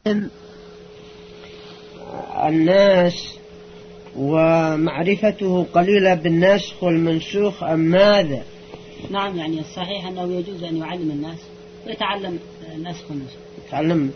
الناس ومعرفته قليلة بالناسخ والمنسوخ أم ماذا؟ نعم، يعني الصحيح أنه يجوز أن يعلم الناس ويتعلم الناسخ والمنسوخ. يتعلم.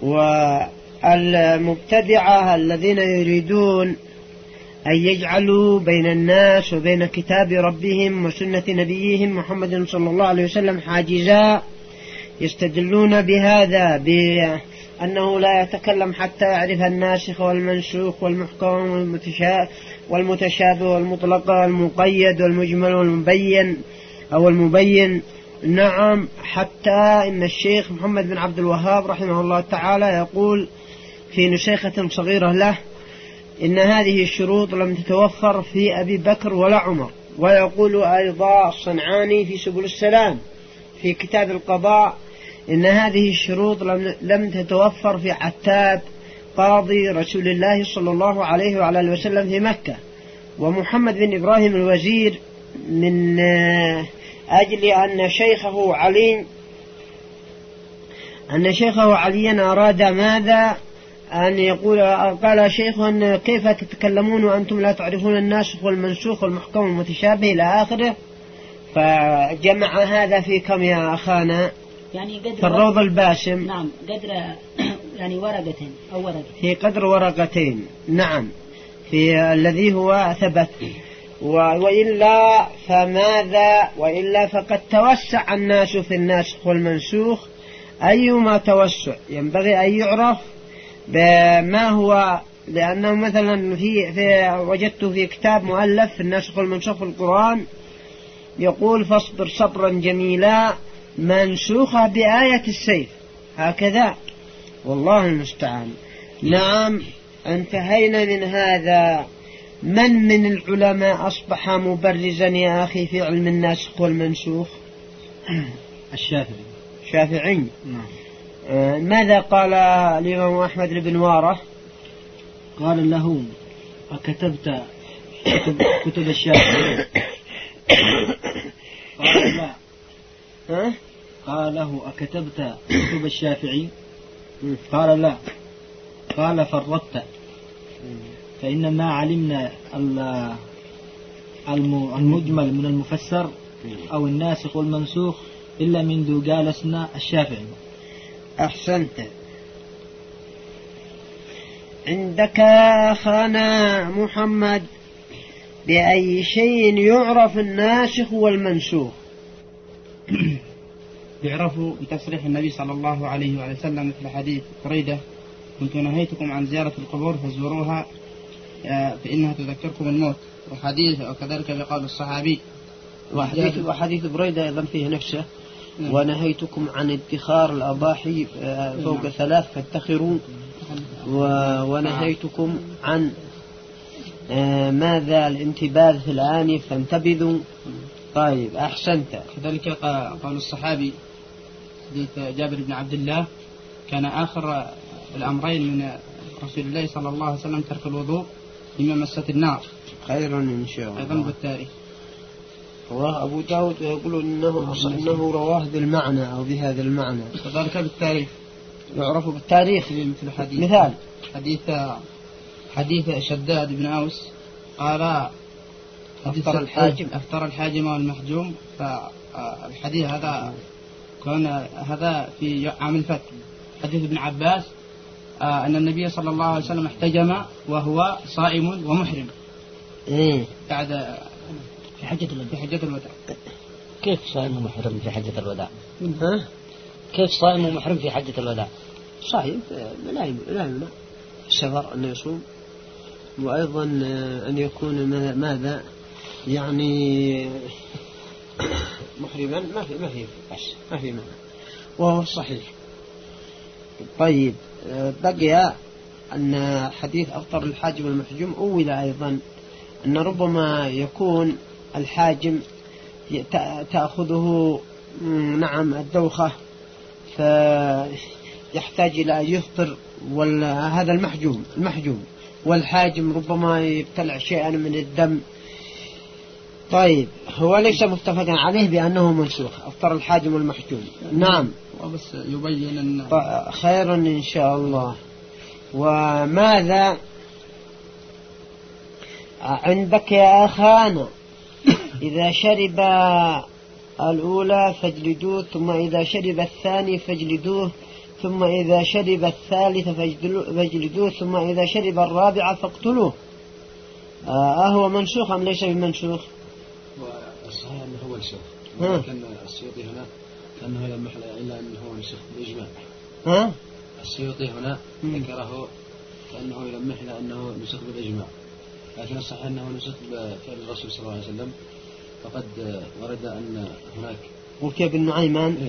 والمبتدعة الذين يريدون أن يجعلوا بين الناس وبين كتاب ربهم وسنة نبيهم محمد صلى الله عليه وسلم حاجزا، يستدلون بهذا بأنه لا يتكلم حتى يعرف الناسخ والمنسوخ والمحكم والمتشابه والمطلق والمقيد والمجمل والمبين أو المبين. نعم، حتى إن الشيخ محمد بن عبد الوهاب رحمه الله تعالى يقول في نسخة صغيرة له إن هذه الشروط لم تتوفر في أبي بكر ولا عمر. ويقول أيضا الصنعاني في سبل السلام في كتاب القضاء إن هذه الشروط لم تتوفر في عتاب قاضي رسول الله صلى الله عليه وعلى آله وسلم في مكة. ومحمد بن إبراهيم الوزير من أجل أن شيخه عليا أراد ماذا أن يقول، قال شيخ كيف تتكلمون وأنتم لا تعرفون الناسخ والمنسوخ والمحكم والمتشابه إلى آخره. فجمع هذا في كم يا أخانا؟ يعني قدر في الروض الباسم. نعم، قدر يعني ورقتين أو ورقة، في قدر ورقتين. نعم، في الذي هو ثبت. وإلا فماذا؟ وإلا فقد توسع الناس في الناسخ والمنسوخ. أيما توسع ينبغي أن يعرف بما هو، لأنه مثلا وجدت في كتاب مؤلف في الناسخ والمنسوخ في القرآن يقول فاصبر صبرا جميلا منسوخة بآية السيف، هكذا، والله المستعان. نعم، انتهينا من هذا. من العلماء أصبح مبرزا يا أخي في علم الناسخ والمنسوخ؟ الشافعي. ماذا قال الإمام أحمد بن وارة؟ قال له أكتبت كتب الشافعي؟ قال لا. قال له أكتبت كتب الشافعي؟ قال لا. قال فرطت، فإن ما علمنا المجمل من المفسر أو الناسخ والمنسوخ إلا منذ جالسنا الشافعي. أحسنت. عندك أخانا محمد بأي شيء يعرف الناسخ والمنسوخ؟ يعرفوا بتصريح النبي صلى الله عليه وسلم مثل حديث بريدة كنت نهيتكم عن زيارة القبور فزوروها فإنها تذكركم الموت، وحديث وكذلك بقول الصحابي. وحديث بريدة أيضا فيه نفسه ونهيتكم عن ادخار الأضاحي فوق 3 فاتخروا، ونهيتكم عن ماذا الانتباذ في الآن فانتبذوا. طيب، أحسنت. كذلك قول الصحابي حديث جابر بن عبد الله كان آخر الأمرين من رسول الله صلى الله عليه وسلم ترك الوضوء لما مست النار. خيرا إن شاء الله. أيضا بالتاريخ رواه أبو داود ويقول إنه رواه بالمعنى أو بهذا المعنى. كذلك بالتاريخ يعرف بالتاريخ مثل حديث مثال حديث شداد بن أوس قال أفطر الحاجم والمحجوم. فالحديث هذا كان هذا في عام الفتح. حديث ابن عباس أن النبي صلى الله عليه وسلم احتجم وهو صائم ومحرم بعد في حجة الوداع. كيف صائم ومحرم في حجة الوداع؟ كيف صائم ومحرم في حجة الوداع؟ صائم لا يمنع السفر أن يصوم، وأيضا أن يكون ماذا يعني محرما ما في مانع وهو صحيح. طيب، بقي أن حديث أفطر الحاجم والمحجوم أول أيضا أن ربما يكون الحاجم تأخذه نعم الدوخة فيحتاج إلى أن يفطر، هذا المحجوم والحاجم ربما يبتلع شيئا من الدم طيب هو ليس متفقا عليه بأنه منسوخ، أفطر الحاجم المحجوم. نعم. وبس يبين أن خيرا إن شاء الله. وماذا عندك يا أخانا؟ إذا شرب الأولى فاجلدوه، ثم إذا شرب الثاني فاجلدوه، ثم إذا شرب الثالث فاجلدوه، ثم إذا شرب الرابعة فاقتلوه. أهو منسوخ أم ليس بمنسوخ؟ والصحيح أنه هو منسوخ، لكن السيوطي هنا كأنه لم يحل إلا أنه هو منسوخ بالإجماع. السيوطي هنا ذكره كأنه لم يحل أنه منسوخ بالإجماع، لكن الصحيح أنه منسوخ بفعل الرسول صلى الله عليه وسلم. فقد ورد أن هناك وكيف بن نعيمان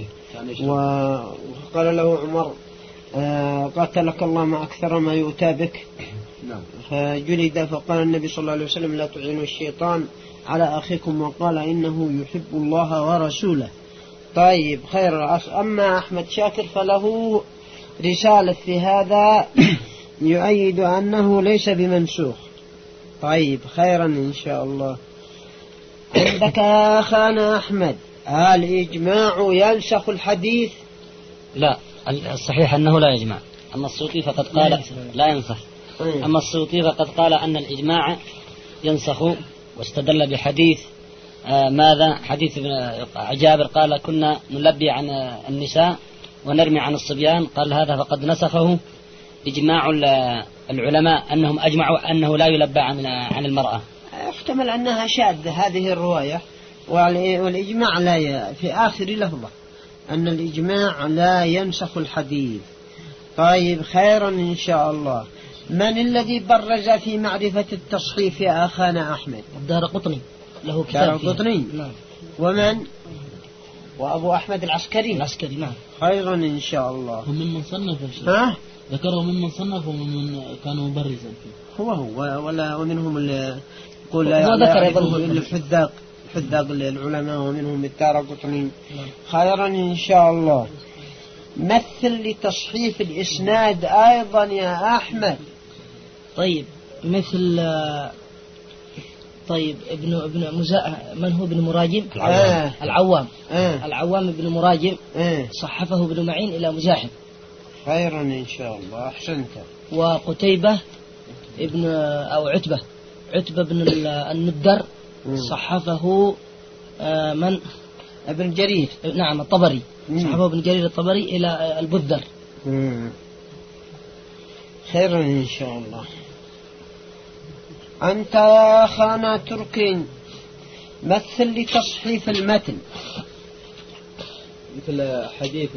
وقال له عمر قاتلك الله ما أكثر ما يؤتى بك. نعم. فجلد، فقال النبي صلى الله عليه وسلم لا تعينوا الشيطان على أخيكم، وقال إنه يحب الله ورسوله. طيب خير. أما أحمد شاكر فله رسالة في هذا يؤيد أنه ليس بمنسوخ. طيب خيرا إن شاء الله. عندك يا أخانا أحمد الإجماع ينسخ الحديث؟ لا، الصحيح أنه لا يجمع. أما السيوطي فقد قال لا ينسخ. أما السيوطي فقد قال أن الإجماع ينسخ، واستدل بحديث ماذا؟ حديث جابر قال كنا نلبي عن النساء ونرمي عن الصبيان، قال هذا فقد نسخه إجماع العلماء أنهم أجمعوا أنه لا يلبى عن المرأة. يحتمل أنها شاذة هذه الرواية، والإجماع لا في آخر لفظة أن الإجماع لا ينسخ الحديث. طيب خيرا إن شاء الله. من الذي برز في معرفة التصحيف يا أخانا أحمد؟ الدارقطني له كتاب فيه. الدارقطني. ومن؟ وأبو أحمد العسكري. نعم. خيرا إن شاء الله. وممن صنف ذكره ممن صنف وممن كانوا مبرزا فيه. هو ولا ومنهم اللي يقول لا يعرفه إلا حذاق العلماء، ومنهم الدارقطني. خيرا إن شاء الله. مثل لتصحيف الإسناد أيضا يا أحمد. طيب مثل طيب من هو ابن مراجم؟ العوام. العوام ابن مراجم صحفه ابن معين إلى مزاحم. خيرا إن شاء الله. أحسنت. وقتيبة ابن أو عتبة بن الندر صحفه من؟ ابن جرير. نعم الطبري. صحفه ابن جرير الطبري إلى البذر. خيرا إن شاء الله. أنت يا أخانا تركين مثل لتصحيف المتن. مثل حديث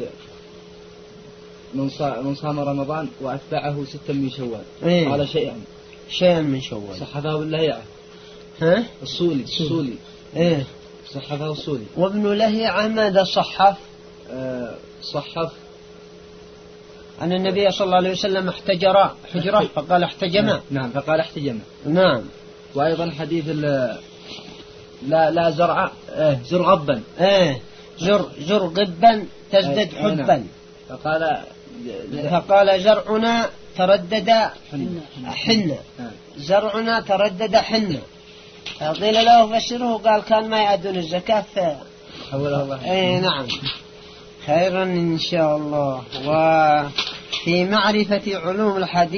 من صام رمضان وأتبعه 6 من شوال. قال شيئا من شوال. صحفه باللهيعة. الصولي. صحفه الصولي. وابن لهيعة ماذا صحف؟ صحف أن النبي صلى الله عليه وسلم احتجر حجرة فقال احتجم. نعم فقال احتجم. نعم. وأيضا حديث لا زرع زرغبا. زرغبا تزدد حبا. فقال زرعنا تردد حنة. زرعنا تردد حنة. قيل له فسره قال كان ما يأدون الزكاة حوله الله. نعم. خيرا إن شاء الله. وفي معرفة علوم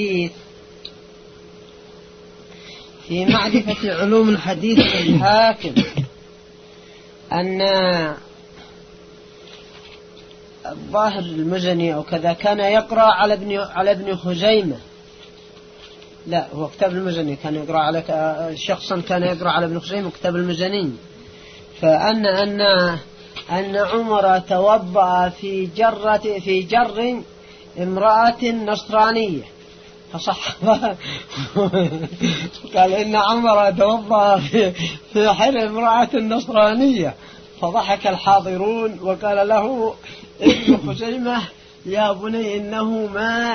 الحديث الحاكم أن الظاهر المزني أو كذا كان يقرأ على ابن خزيمة. لا، هو كتاب المزني كان يقرأ على شخصا كان يقرأ على ابن خزيمة كتاب المزني. أن عمر توضأ في جر امرأة نصرانية فصح. قال إن عمر توضأ في حر امرأة نصرانية، فضحك الحاضرون وقال له ابن خزيمة يا بني إنه ما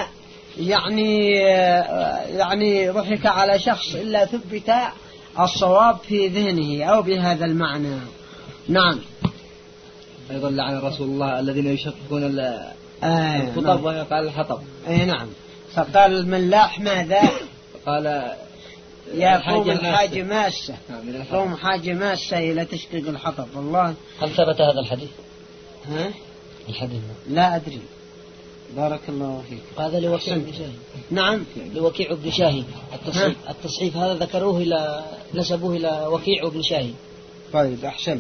يعني ضحك على شخص إلا ثبت الصواب في ذهنه أو بهذا المعنى. نعم. أيضا لعن رسول الله الذين يشققون الخطب وهي قال الحطب. نعم. فقال الملاح ماذا؟ قال يقوم حاجة ماسة، يقوم حاجة ماسة إلى تشقيق الحطب. والله هل ثبت هذا الحديث؟ ها؟ الحديث لا أدري. بارك الله فيك. هذا لوكيع بن شاهين. نعم لوكيع بن شاهين. التصحيف هذا ذكروه نسبوه إلى وكيع بن شاهين. طيب أحسنت.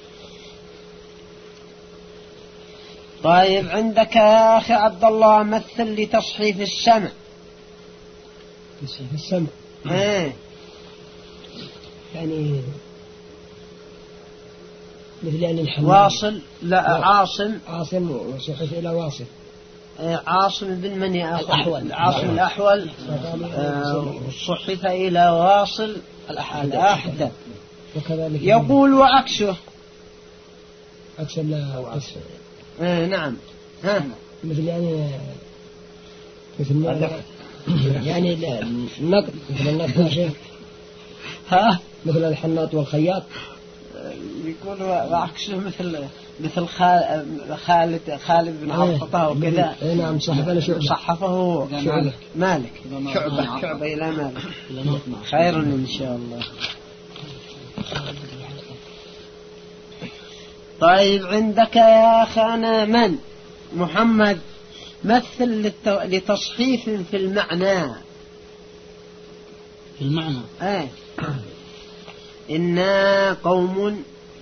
طيب عندك يا أخي عبد الله مثل لتصحيف السمع. تصحيف السمع يعني مثل يعني الحمام. واصل لا عاصم وصحف إلى واصل. عاصم بن من يا أخي؟ الأحول. عاصم الأحول صحف إلى واصل الأحدث. وكذلك يقول وعكسه. عكس لا نعم. مثل يعني يعني النقد مثل النقد يا شيخ. مثل الحناط والخياط. يقول وعكسه مثل خالد بن عبطة وكذا. نعم صحفه مالك شعبة إلى مالك. خير إن شاء الله. طيب عندك يا أخانا من محمد مثل لتصحيف في المعنى. في المعنى إنا قوم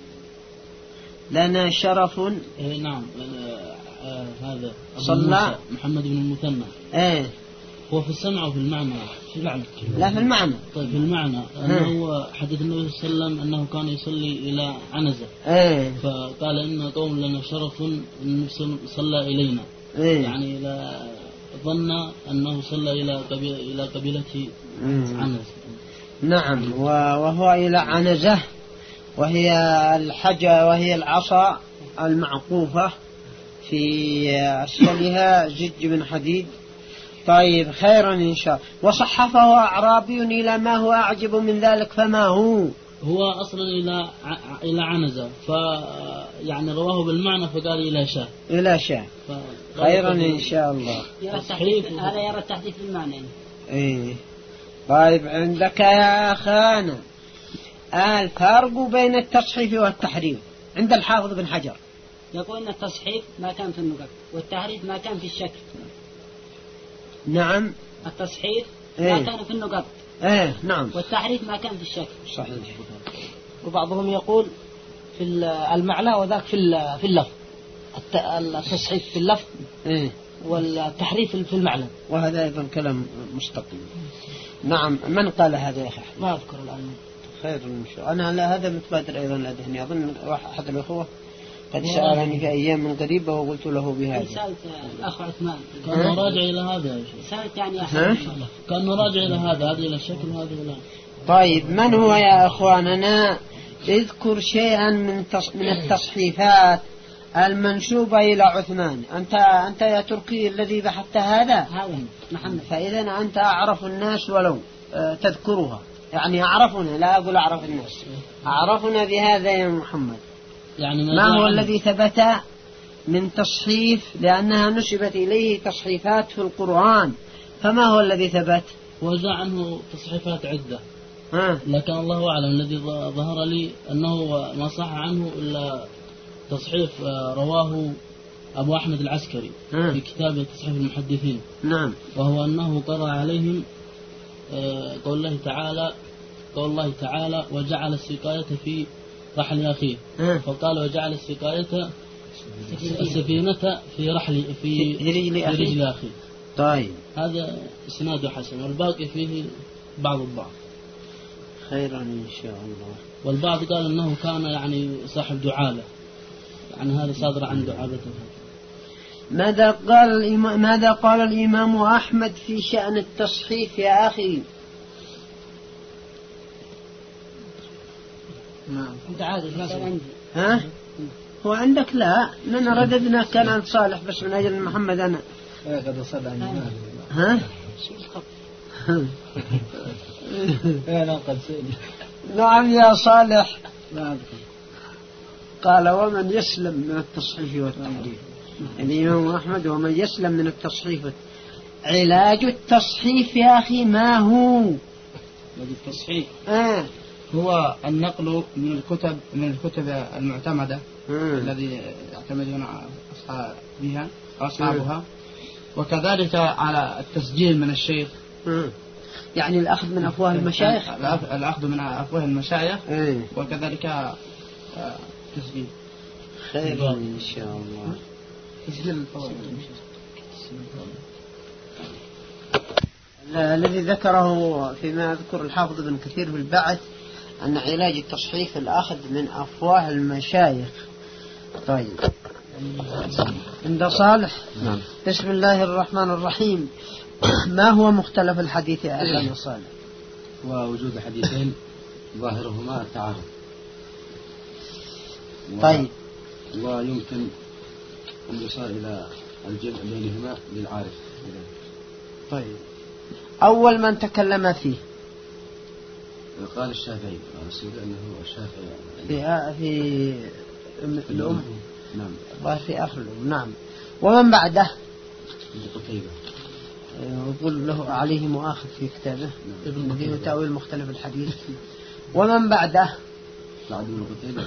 لنا شرف. نعم. هذا صلى محمد بن المثنى. هو في السمع وفي المعنى؟ في المعنى. لا في المعنى. طيب في المعنى أنه حديث النبي صلى الله عليه وسلم أنه كان يصلي إلى عنزة. فقال إن قوم لنا شرف أن صلى إلينا. يعني ظن أنه صلى إلى قبيلة عنزة. نعم. وهو إلى عنزة وهي الحجة وهي العصا المعقوفة في أسفلها زج من حديد. طيب خيرا إن شاء الله. وصحفه أعرابي إلى ما هو أعجب من ذلك فما هو أصلا إلى عنزة يعني رواه بالمعنى فقال إلى شاه. خيرا إن شاء الله. هذا يرى التحديث بالمعنى. طيب عندك يا أخانا الفرق بين التصحيف والتحريف عند الحافظ بن حجر. يقول أن التصحيف ما كان في النقط والتحريف ما كان في الشكل. نعم. التصحيف ما كان في النقط. نعم. والتحريف ما كان في الشكل. صحيح. وبعضهم يقول في المعنى وذاك في اللفظ. التصحيف في اللفظ والتحريف في المعنى. وهذا أيضا كلام مستقيم. نعم. من قال هذا يا أخي؟ ما أذكر الآن. خير إن شاء الله. أنا على هذا متبادر أيضا لدهني. أظن أحد الأخوة قد سألني في أيام من قريبة وقلت له بهذا. سألت الأخ عثمان كان راجع إلى هذا. سألت يعني كان راجع إلى هذا إلى الشكل وهذا لا. طيب من هو يا أخواننا اذكر شيئا من التصحيفات المنسوبة إلى عثمان. أنت يا تركي الذي بحثت هذا محمد. فإذا أنت أعرف الناس ولو تذكرها. يعني أعرفنا لا أقول أعرف الناس أعرفنا بهذا يا محمد. يعني ما هو الذي ثبت من تصحيف لأنها نسبت إليه تصحيفات في القرآن. فما هو الذي ثبت؟ وجاء عنه تصحيفات عدة لكن الله أعلم. الذي ظهر لي أنه ما صح عنه إلا تصحيف رواه أبو أحمد العسكري في كتابه تصحيف المحدثين. نعم. وهو أنه قرأ عليهم قول الله تعالى وجعل السقاية في رحل أخيه. فقال وجعل السفينة في رجل أخيه. طيب هذا إسناد حسن والباقي فيه بعض الضعف. خيرا إن شاء الله. والبعض قال أنه كان يعني صاحب دعابة. يعني هذا صادر عن دعابته. ماذا قال الإمام أحمد في شأن التصحيف يا أخي؟ أنت عادي. هو عندك؟ لا لنا رددنا كان عند صالح بس من أجل محمد أنا. قد وصل عني. نعم يا صالح. قال ومن يسلم من التصحيف والتحريف. الإمام أحمد ومن يسلم من التصحيف. علاج التصحيف يا أخي ما هو؟ التصحيح هو النقل من الكتب المعتمدة الذي يعتمدون بها أصحابها، وكذلك على التسجيل من الشيخ، يعني الأخذ من أفواه المشايخ، الأخذ من أفواه المشايخ، وكذلك تسجيل. خير إن شاء الله. تسجيل الذي ذكره فيما يذكر الحافظ ابن كثير في البعث أن علاج التصحيف الأخذ من أفواه المشايخ. طيب عند صالح. نعم. بسم الله الرحمن الرحيم. ما هو مختلف الحديث يا أهلا صالح؟ ووجود حديثين ظاهرهما التعارض. طيب. ويمكن أن يصار إلى الجمع بينهما للعارف. طيب أول من تكلم فيه قال الشافعي، أنه الشافعي في الأم. نعم. ظاهر في آخر الأم. نعم. ومن بعده؟ قتيبة. يقول له عليه مؤاخذ في كتابه ابن تأويل مختلف الحديث. ومن بعده؟ بعد ابن قتيبة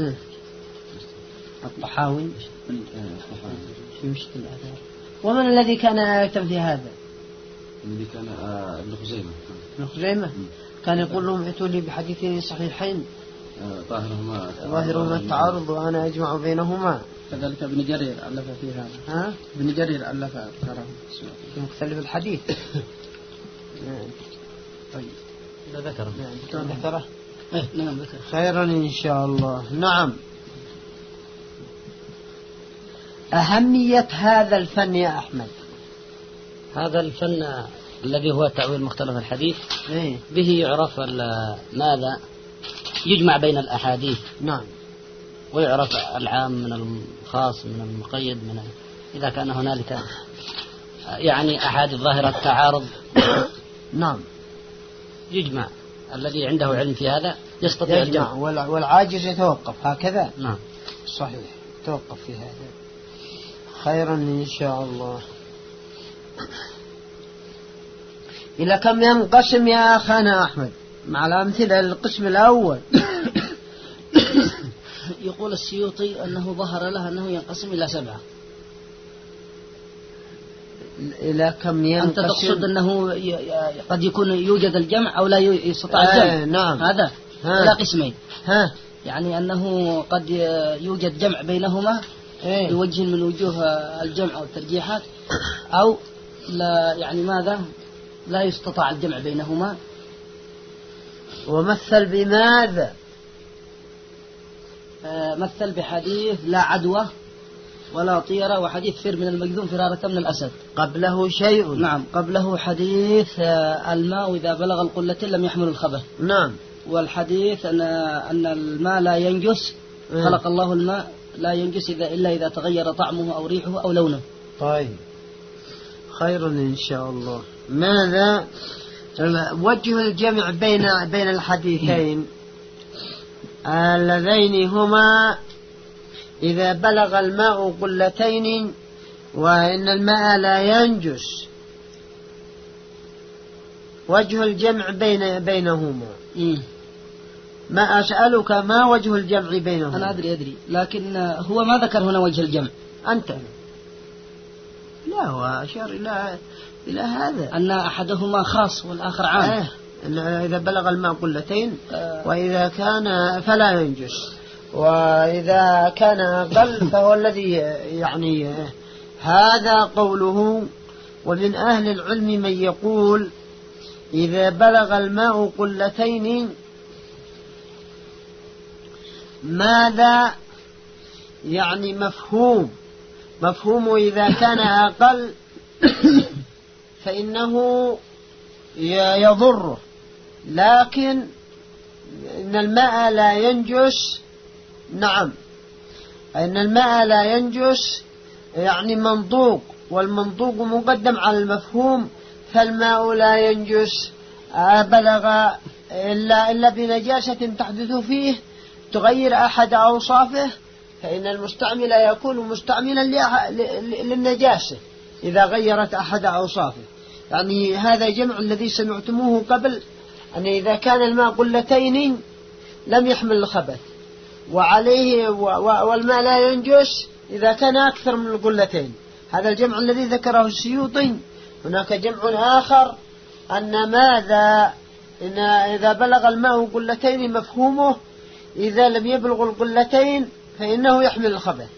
الطحاوي في مشكل الآثار. ومن الذي كان يكتب في هذا؟ الذي كان ابن خزيمة. ابن خزيمة كان يقول لهم ائتوا لي بحديثين صحيحين ظاهرهما التعارض وأنا أجمع بينهما. كذلك ابن جرير ألف في هذا. ابن جرير ألف في مختلف الحديث. طيب إذا ذكره. ذكره. نعم ذكر. خيرا إن شاء الله. نعم. أهمية هذا الفن يا أحمد. هذا الفن الذي هو تأويل مختلف الحديث به يعرف ماذا يجمع بين الأحاديث. نعم. ويعرف العام من الخاص من المقيد من إذا كان هنالك يعني أحاديث ظاهرة التعارض. نعم. يجمع الذي عنده علم في هذا يستطيع الجمع والعاجز يتوقف هكذا. نعم صحيح توقف في هذا. خيرا إن شاء الله. إلى كم ينقسم يا أخانا أحمد مع الأمثلة القسم الأول؟ يقول السيوطي أنه ظهر له أنه ينقسم إلى 7. إلى كم ينقسم؟ أنت تقصد أنه قد يكون يوجد الجمع أو لا يستطاع الجمع. نعم. هذا لا قسمين. يعني أنه قد يوجد جمع بينهما بوجه من وجوه الجمع والترجيحات، أو لا يعني ماذا لا يستطاع الجمع بينهما. ومثل بماذا؟ مثل بحديث لا عدوى ولا طيرة، وحديث فر من المجذوم فرارك من الأسد. قبله شيء. نعم قبله حديث الماء إذا بلغ القلتين لم يحمل الخبث. نعم. والحديث أن الماء لا ينجس. خلق الله الماء لا ينجس إلا إذا تغير طعمه أو ريحه أو لونه. طيب خير إن شاء الله. ماذا وجه الجمع بين الحديثين اللذين هما إذا بلغ الماء قلتين وإن الماء لا ينجس؟ وجه الجمع بينهما. ما أسألك ما وجه الجمع بينهما؟ أنا أدري لكن هو ما ذكر هنا وجه الجمع. أنت لا هو أشار إلى هذا أن أحدهما خاص والآخر عام. إن إذا بلغ الماء قلتين وإذا كان فلا ينجس، وإذا كان أقل فهو الذي يعني هذا قوله. ومن أهل العلم من يقول إذا بلغ الماء قلتين ماذا يعني مفهوم إذا كان أقل فإنه يضره، لكن إن الماء لا ينجس. نعم إن الماء لا ينجس يعني منطوق، والمنطوق مقدم على المفهوم، فالماء لا ينجس بلغ إلا بنجاسة تحدث فيه تغير أحد أوصافه، فإن المستعمل يكون مستعملا للنجاسة إذا غيرت أحد أوصافه. يعني هذا جمع الذي سمعتموه قبل يعني إذا كان الماء قلتين لم يحمل الخبث، وعليه والماء لا ينجس إذا كان أكثر من القلتين. هذا الجمع الذي ذكره السيوطي. هناك جمع آخر أن ماذا إن إذا بلغ الماء قلتين مفهومه إذا لم يبلغ القلتين فإنه يحمل الخبث،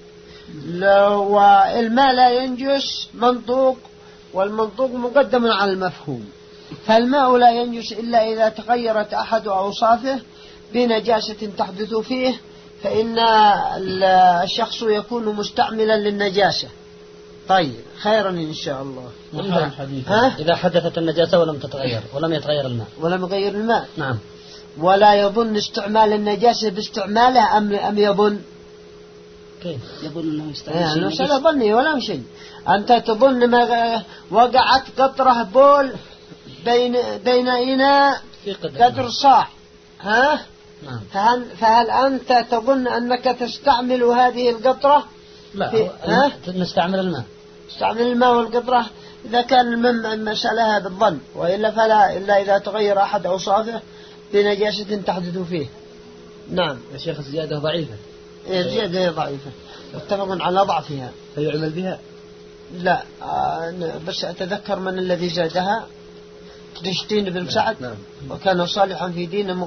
والماء لا ينجس منطوق، والمنطوق مقدم على المفهوم. فالماء لا ينجس إلا إذا تغيرت أحد أوصافه بنجاسة تحدث فيه، فإن الشخص يكون مستعملا للنجاسة. طيب خيرا إن شاء الله. إذا حدثت النجاسة ولم تتغير ولم يتغير الماء، ولم يغير الماء. نعم. ولا يظن استعمال النجاسة باستعماله أم يظن كيف يظن أنه يستعمل مسألة ظني ولا شيء. أنت تظن ما وقعت قطرة بول بين إناء قدر صاع، ها؟ نعم. فهل أنت تظن أنك تستعمل هذه القطرة؟ لا، نستعمل الماء. استعمل الماء والقطرة إذا كان المسألة بالظن، وإلا فلا، إلا إذا تغير أحد أوصافه بنجاسة تحدث فيه. نعم يا شيخ الزيادة ضعيفة. الزيادة ضعيفة، متفق على ضعفها. فيعمل بها؟ لا، بس أتذكر من الذي زادها، دشتين بن سعد. نعم. وكان صالحا في دين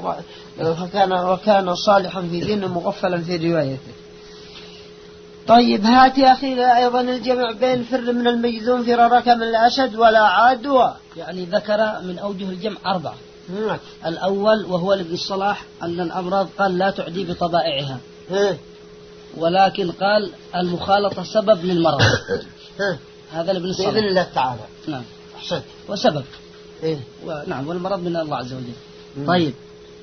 وكان صالحا في دين مغفلا في روايته. طيب هات يا أخي أيضا الجمع بين فر من المجذوم فرارك من الأسد ولا عدوى. يعني ذكر من أوجه الجمع 4. الأول وهو لابن الصلاح أن الأمراض قال لا تعدي بطبائعها، ولكن قال المخالطة سبب للمرض. هذا لابن الصلاح بإذن الله تعالى. نعم. أحسنت. وسبب. نعم، والمرض من الله عز وجل. طيب،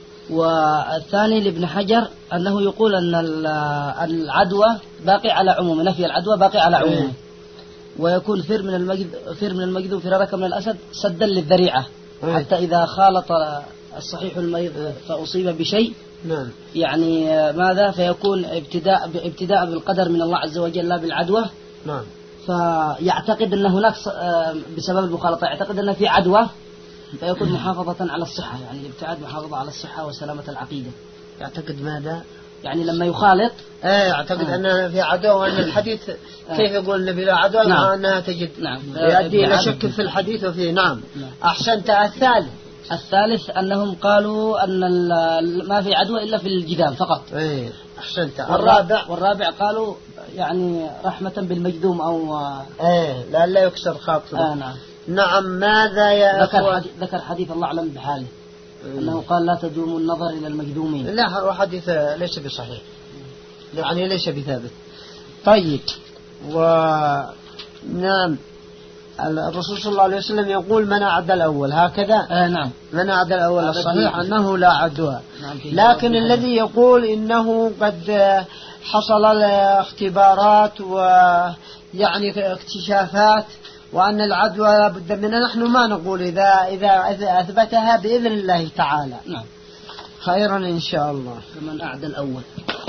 والثاني لابن حجر أنه يقول أن العدوى باقي على عمومه، نفي العدوى باقي على عمومه، ويكون فر من المجذوم فرارك من الأسد سدا للذريعة، حتى إذا خالط الصحيح المريض فأصيب بشيء، يعني ماذا فيكون ابتداء بالقدر من الله عز وجل لا بالعدوى. نعم. فيعتقد أن هناك بسبب المخالطة يعتقد أن في عدوى، فيكون محافظة على الصحة، يعني الابتعاد محافظة على الصحة وسلامة العقيدة. يعتقد ماذا؟ يعني لما يخالط يعتقد أن في عدوى، وأن الحديث كيف يقول النبي لا عدوى مع أنها تجد يؤدي إلى شك في الحديث وفيه. نعم. أحسنت. الثالث أنهم قالوا أن ما في عدوى إلا في الجذام فقط. أحسنت. والرابع قالوا يعني رحمة بالمجذوم أو لا يكسر خاطره. نعم. نعم. ماذا يا ذكر حديث الله أعلم بحاله أنه قال لا تدوم النظر إلى المجذومين. لا، هو حديث ليس بصحيح، يعني ليس بثابت. طيب. نعم. الرسول صلى الله عليه وسلم يقول من أعدى الأول هكذا. نعم. من أعدى الأول الصحيح أنه لا عدوى. لكن الذي يقول إنه قد حصل الاختبارات ويعني اكتشافات وأن العدوى لابد منها، نحن ما نقول إذا أثبتها بإذن الله تعالى. نعم. خيرا إن شاء الله. فمن أعدى الأول.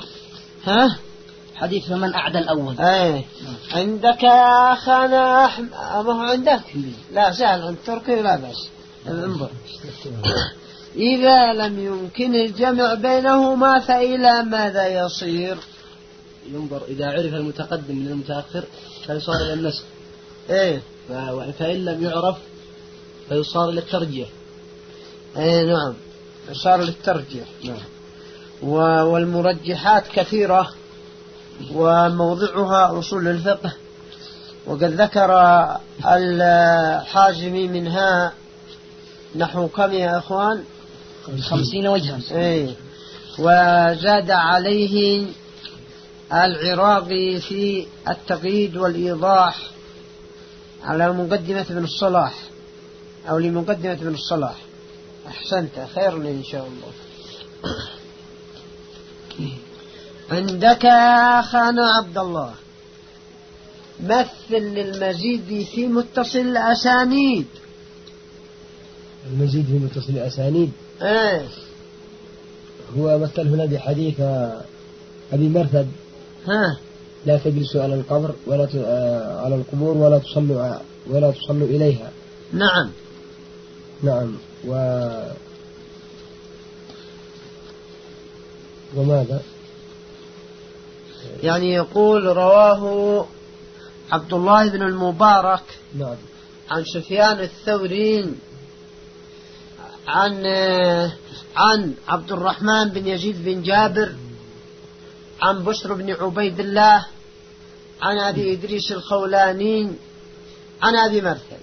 حديث فمن أعدى الأول. عندك يا أخانا أحمد؟ ما هو عندك؟ لا سهل، عند تركي لا بأس. انظر، إذا لم يمكن الجمع بينهما فإلى ماذا يصير؟ ينظر إذا عرف المتقدم من المتأخر فيصار إلى النسخ. فإن لم يعرف فيصار إلى الترجيح. نعم، يصار للترجيح. نعم. والمرجحات كثيرة وموضعها أصول الفقه، وقد ذكر الحازمي منها نحو كم يا أخوان؟ 50 وجها. وزاد عليه العراقي في التقييد والإيضاح على مقدمة ابن الصلاح أو لمقدمة ابن الصلاح. أحسنت، خير إن شاء الله. عندك يا أخانا عبد الله مثل للمزيد في متصل الأسانيد. المزيد في متصل الأسانيد هو مثل هنا بحديث أبي مرثد لا تجلسوا على القبر ولا على القبور ولا تصلوا إليها. نعم. نعم. وماذا؟ يعني يقول رواه عبد الله بن المبارك نعم. عن سفيان الثوري عن عبد الرحمن بن يزيد بن جابر عن بشر بن عبيد الله عن أبي إدريس الخولاني عن أبي مرثد.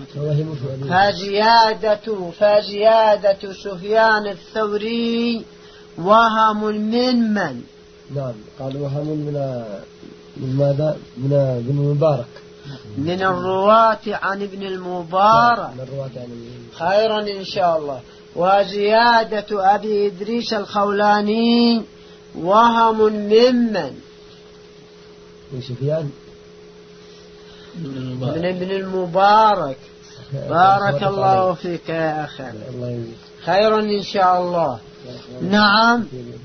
فزيادة سفيان الثوري وهم من نعم قال وهم من ماذا؟ من ابن المبارك، من الرواة عن ابن المبارك. خيرا إن شاء الله. وزيادة أبي إدريس الخولاني وهم من سفيان من ابن المبارك. بارك الله فيك يا أخي. خيرا إن شاء الله. نعم.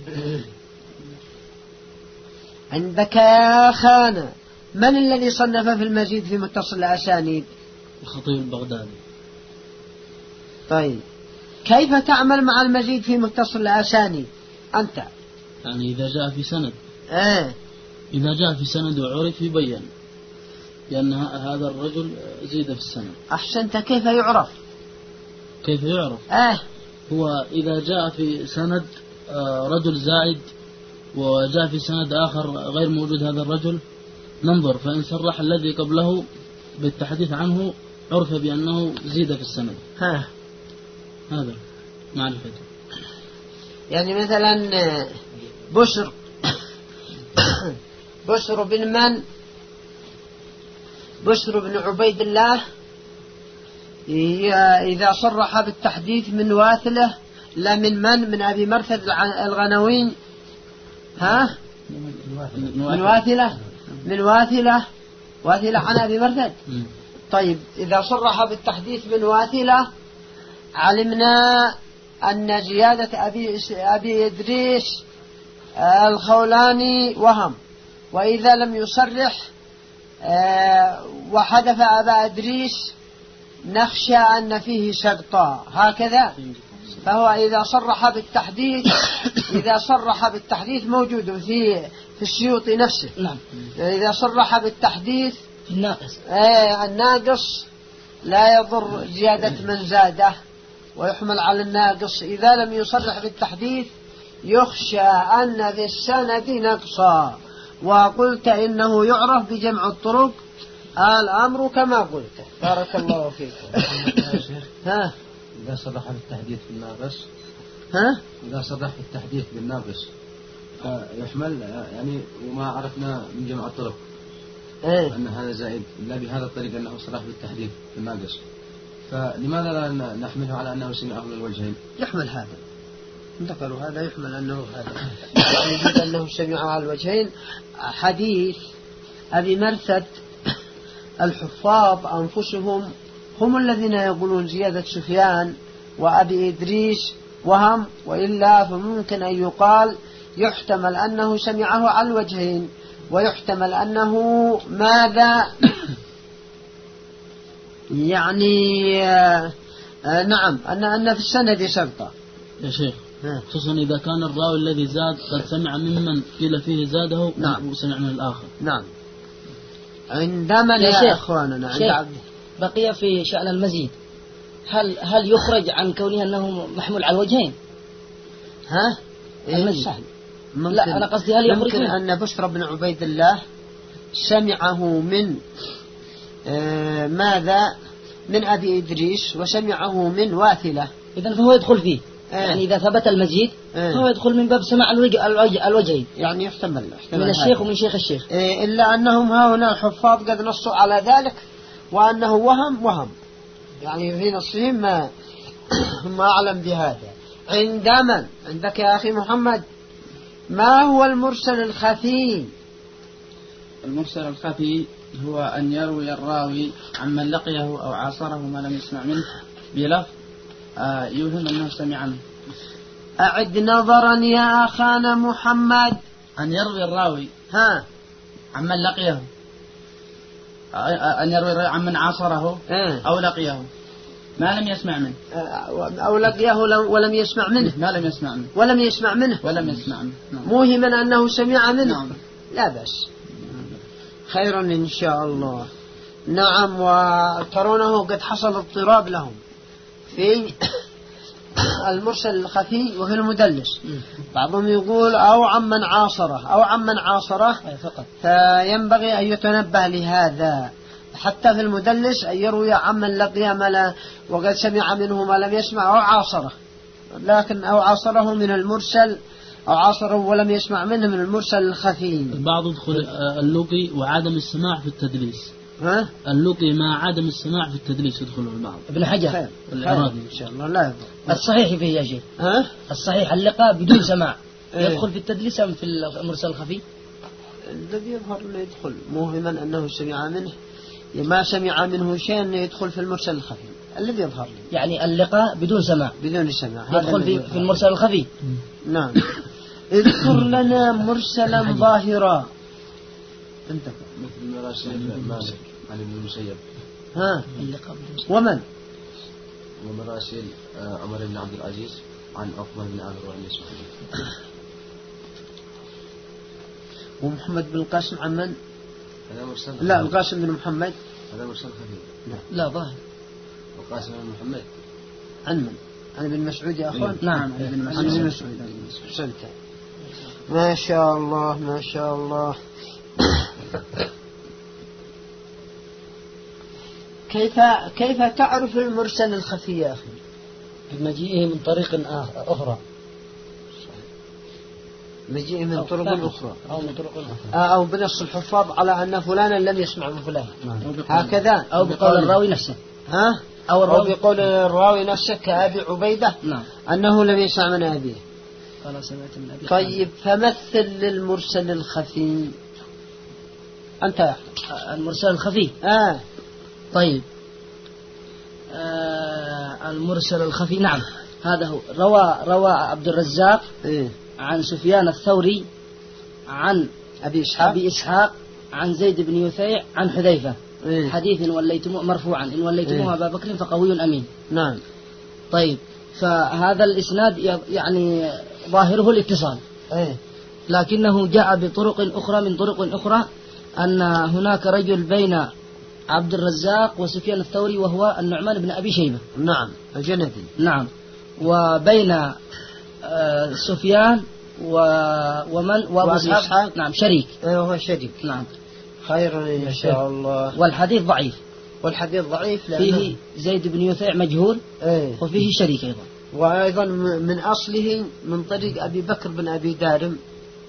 عندك يا أخانا من الذي صنف في المزيد في متصل الأسانيد؟ الخطيب البغدادي. طيب كيف تعمل مع المزيد في متصل الأسانيد أنت؟ يعني إذا جاء في سند إذا جاء في سند وعرف يبين لأن هذا الرجل زيد في السند. أحسنت. كيف يعرف؟ كيف يعرف؟ هو إذا جاء في سند رجل زائد وجاء في سند آخر غير موجود هذا الرجل ننظر، فإن صرح الذي قبله بالتحديث عنه عرف بأنه زيد في السند. هذا معرفته. يعني مثلا بشر بن من؟ بشر بن عبيد الله إذا صرح بالتحديث من واثلة لا من أبي مرثد الغنوي من واثلة عن أبي مرثد. طيب إذا صرح بالتحديث من واثلة علمنا أن زيادة أبي إدريس الخولاني وهم. وإذا لم يصرح وحدث أبا إدريس نخشى أن فيه سقطا هكذا. فهو إذا صرح بالتحديث موجود في السيوطي نفسه. نعم. إذا صرح بالتحديث الناقص لا يضر زيادة من زاده ويحمل على الناقص. إذا لم يصرح بالتحديث يخشى أن في السند نقصا. وقلت إنه يعرف بجمع الطرق. الأمر كما قلت. بارك الله فيكم. إذا صرح بالتحديث بالناقص إذا صرح بالتحديث بالناقص يحمل يعني وما عرفنا من جمع الطرق أن هذا زائد إلا بهذا الطريق أنه صرح بالتحديث بالناقص، فلماذا لا نحمله على أنه سمعه من الوجهين؟ يحمل هذا ذكروا هذا يحمل أنه هذا يجب أنه سمعه على الوجهين. حديث أبي مرثد الحفاظ أنفسهم هم الذين يقولون زيادة سفيان وأبي إدريس وهم، وإلا فممكن أن يقال يحتمل أنه سمعه على الوجهين ويحتمل أنه ماذا يعني نعم أن في السند سقطة يا شيخ، خصوصا إذا كان الراوي الذي زاد قد سمع ممن قيل فيه زاده وسمع من الآخر. نعم. عندما يا أخواننا بقي في شأن المزيد هل يخرج عن كونه أنه محمول على الوجهين؟ المزيد لا أنا قصدي هل يخرج ممكن أن بشر بن عبيد الله سمعه من ماذا من أبي إدريس وسمعه من واثلة، إذن فهو يدخل فيه. يعني إذا ثبت المزيد فهو يدخل من باب سماع الوجهين. يعني يحتمل من الشيخ ومن شيخ الشيخ. إلا أنهم هنا الحفاظ قد نصوا على ذلك وأنه وهم يعني في نصهم ما أعلم بهذا. عندك يا أخي محمد ما هو المرسل الخفي؟ المرسل الخفي هو أن يروي الراوي عمن لقيه أو عاصره ما لم يسمع منه بلفظ يوهم أنه سمع عنه. أعد نظرا يا أخانا محمد. أن يروي الراوي عمن لقيه، أن يروي الراوي عمن عاصره أو لقيه ما لم يسمع منه أو لقيه ولم يسمع منه. ما لم يسمع منه. ولم يسمع منه. ولم يسمع منه. موهما أنه سمع منه. نعم. لا بأس. خيرا إن شاء الله. نعم. وترونه قد حصل اضطراب لهم في المرسل الخفي وفي المدلس. بعضهم يقول أو عمن عاصره فقط. فينبغي أن يتنبه لهذا. حتى في المدلس أن يروي عمن لقي وقد سمع منه ما لم يسمع أو عاصره. لكن أو عاصره من المرسل أو عاصره ولم يسمع منه من المرسل الخفي. البعض يدخل اللقي وعدم السماع في التدليس. اللقي مع عدم السماع في التدليس يدخله البعض. ابن حجر العراقي إن شاء الله لا يضر. الصحيح فيه يا شيخ. الصحيح اللقاء بدون سماع يدخل في التدليس أم في المرسل الخفي؟ الذي يظهر له يدخل موهما أنه سمع منه، ما سمع منه شيء أنه يدخل في المرسل الخفي الذي يظهر له. يعني اللقاء بدون سماع يدخل في المرسل الخفي. نعم. اذكر لنا مرسلا ظاهرا. انت مثل مراسل مالك عن ابن المسيب. ومن؟ ومراسل عمر بن عبد العزيز عن عثمان بن عامر وعن اسماعيل. ومحمد بن القاسم عن من؟ هذا مرسل. لا القاسم بن محمد هذا مرسل خفي. لا ظاهر. القاسم بن محمد عن من؟ عن ابن مسعود يا أخوان. نعم عن ابن مسعود. ما شاء الله ما شاء الله. كيف تعرف المرسل الخفي يا أخي؟ بمجيئه من طريق أخرى. مجيئه من طرق أخرى أو من طرق أخرى أو بنص الحفاظ على أن فلانا لم يسمع من فلان. هكذا. أو بقول الراوي نفسه. أو بقول الراوي نفسه كأبي عبيدة. نعم. أنه لم يسمع من أبيه. قال سمعت من أبي. طيب فمثل للمرسل الخفي أنت. المرسل الخفي. طيب. المرسل الخفي نعم هذا هو. روى عبد الرزاق عن سفيان الثوري عن أبي إسحاق عن زيد بن يثيع عن حذيفة حديث وليتموه مرفوعا إن وليتموه أبا بكر فقوي أمين. نعم. طيب فهذا الإسناد يعني ظاهره الاتصال. لكنه جاء بطرق أخرى من طرق أخرى أن هناك رجل بين عبد الرزاق وسفيان الثوري وهو النعمان بن أبي شيبة. نعم الجندي. نعم. وبين سفيان وأبو إسحاق. نعم شريك. هو شريك. نعم. خيرا إن شاء الله. والحديث ضعيف. فيه زيد بن يثيع مجهول. وفيه شريك أيضا. وأيضا من أصله من طريق أبي بكر بن أبي دارم.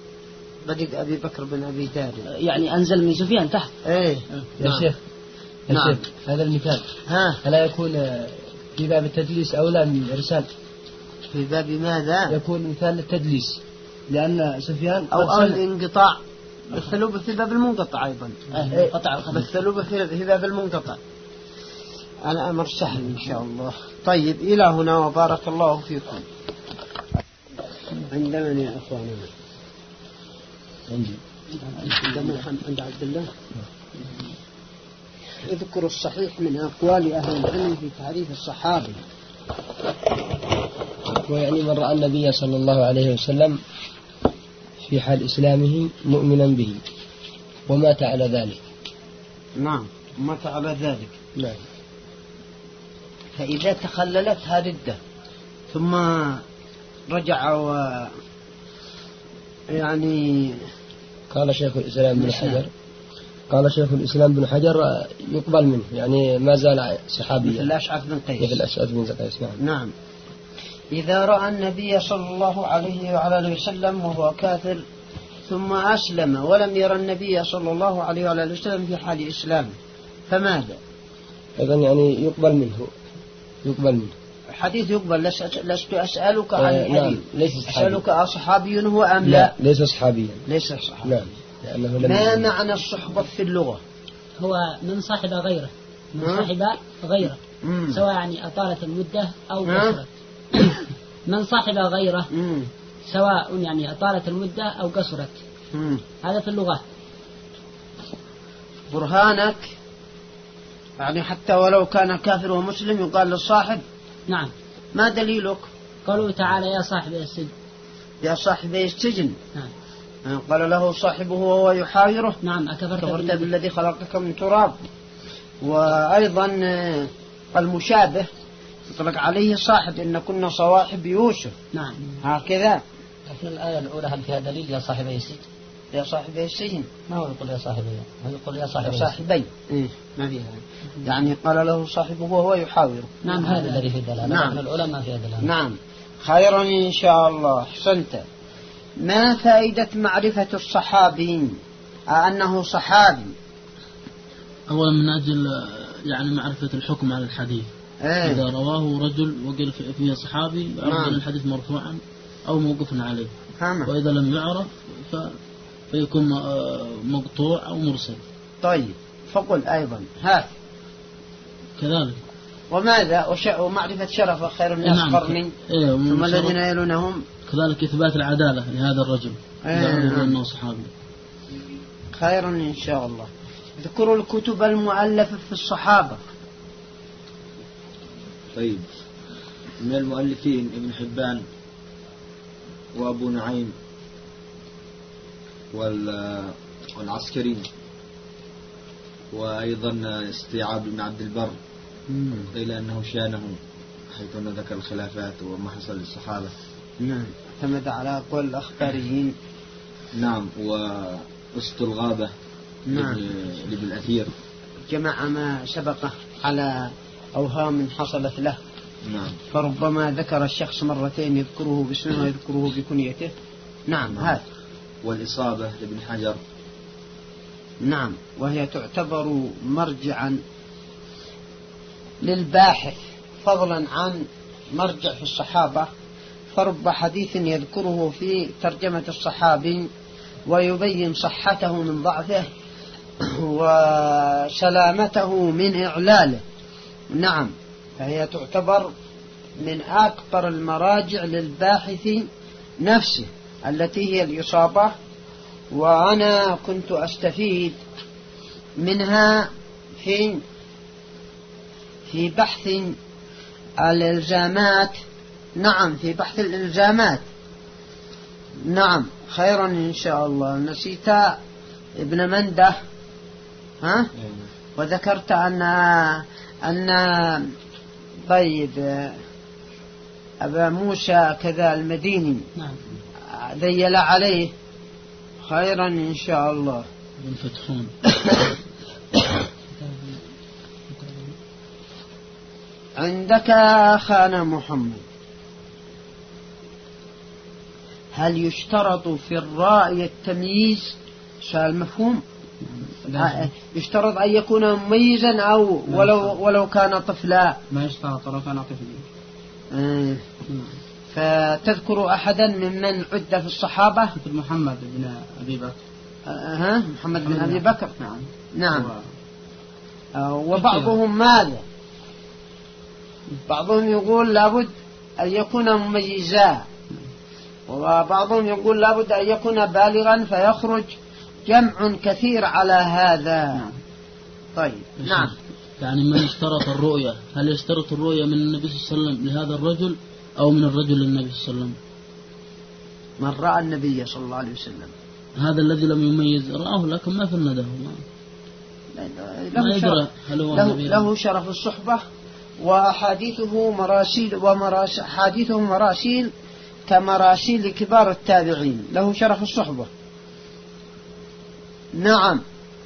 يعني أنزل من سفيان تحت. يا شيخ. نعم. هذا المثال ألا يكون في باب التدليس أولى من إرسال؟ في باب ماذا؟ يكون مثال التدليس لأن سفيان أو الانقطاع. مثلوا في باب المنقطع أيضا. مثلوا في باب المنقطع. الأمر سهل إن شاء الله. طيب إلى هنا وبارك الله فيكم. عندنا يا أخواننا عند عبد الله اذكر الصحيح من أقوال أهل العلم في تعريف الصحابي. ويعني من رأى النبي صلى الله عليه وسلم في حال إسلامه مؤمنا به ومات على ذلك. نعم مات على ذلك. نعم. فإذا تخللتها ردة ثم رجع يعني قال شيخ الإسلام بن حجر يقبل منه يعني ما زال صحابيا مثل الأشعث بن قيس. نعم. إذا رأى النبي صلى الله عليه وعلى آله وسلم وهو كافر ثم أسلم ولم يرى النبي صلى الله عليه وعلى آله وسلم في حال إسلامه فماذا؟ أيضا يعني يقبل منه. حديث يقبل. لست أسألك عن الحديث. نعم. ليس صحابي. أسألك أصحابي هو أم لا؟ ليس صحابيا. نعم. ما معنى الصحبة في اللغة؟ هو من صاحب غيره. سواء يعني أطالت المدة أو قصرت. من صاحب غيره سواء يعني أطالت المدة أو قصرت. هذا في اللغة. برهانك يعني حتى ولو كان كافر ومسلم يقال للصاحب؟ نعم. ما دليلك؟ قالوا تعالى يا صاحبي السجن. يا صاحبي السجن. نعم. قال له صاحبه وهو يحاوره: نعم كفرت بالذي خلقك من تراب. وأيضا المشابه يطلق عليه صاحب، إن كنا صواحب يوسف. نعم. هكذا. لكن الآية الأولى هل فيها دليل يا صاحبي السجن؟ يا صاحبي السجن ما هو يقول يا صاحبي، هو يقول يا صاحبي صاحبي. ما فيها. يعني قال له صاحبه وهو يحاوره. نعم هذا الذي فيه دلالة. نعم. الأولى ما فيها دلالة. نعم. خيرا إن شاء الله. أحسنت. ما فائدة معرفة الصحابي أنه صحابي؟ أولا من أجل يعني معرفة الحكم على الحديث. إذا رواه رجل وقال فيه صحابي يعرف الحديث مرفوعا أو موقوفا عليه. وإذا لم يعرف فيكون مقطوع أو مرسل. طيب فقل أيضا هات كذلك. وماذا؟ ومعرفة شرف خير الناس قرني ثم الذين يلونهم. كذلك إثبات العدالة لهذا الرجل إذا عرف أنه صحابي. خير إن شاء الله. اذكروا الكتب المؤلفة في الصحابة. طيب، من المؤلفين ابن حبان وأبو نعيم والعسكري، وأيضا استيعاب بن عبد البر قيل أنه شانه حيث أنه ذكر الخلافات وما حصل للصحابة. نعم. اعتمد على قول الأخباريين. نعم. وأسط الغابة لابن الأثير جمع ما سبقه على أوهام حصلت له. نعم. فربما ذكر الشخص مرتين يذكره باسمه ويذكره بكنيته. نعم. هذا. والإصابة لابن حجر. نعم. وهي تعتبر مرجعا للباحث فضلا عن مرجع في الصحابة، فرب حديث يذكره في ترجمة الصحابي ويبين صحته من ضعفه وسلامته من إعلاله. نعم. فهي تعتبر من أكبر المراجع للباحث نفسه التي هي الإصابة. وأنا كنت أستفيد منها في بحث الإلزامات. نعم. في بحث الإلزامات. نعم. خيرا إن شاء الله. نسيت ابن منده وذكرت أن طيب أبا موسى كذا المديني ذيل عليه. خيرا إن شاء الله. الفتحون. عندك أخانا محمد، هل يشترط في الراء التمييز؟ سؤال مفهوم. يشترط أن يكون مميزا أو ولو كان طفلا؟ ما يشترط ولو كان طفلا. فتذكر أحدا ممن عد في الصحابة؟ مثل محمد بن أبي بكر. محمد بن أبي بكر. نعم. وبعضهم ماذا؟ بعضهم يقول لابد أن يكون مميزا، وبعضهم يقول لابد أن يكون بالغا، فيخرج جمع كثير على هذا. طيب. نعم. يعني من اشترط الرؤية، هل يشترط الرؤية من النبي صلى الله عليه وسلم لهذا الرجل أو من الرجل للنبي صلى الله عليه وسلم؟ من رأى النبي صلى الله عليه وسلم. هذا الذي لم يميز رآه لكن ما فنده. له شرف الصحبة، وأحاديثه مراسيل كمراسيل كبار التابعين. له شرف الصحبة. نعم.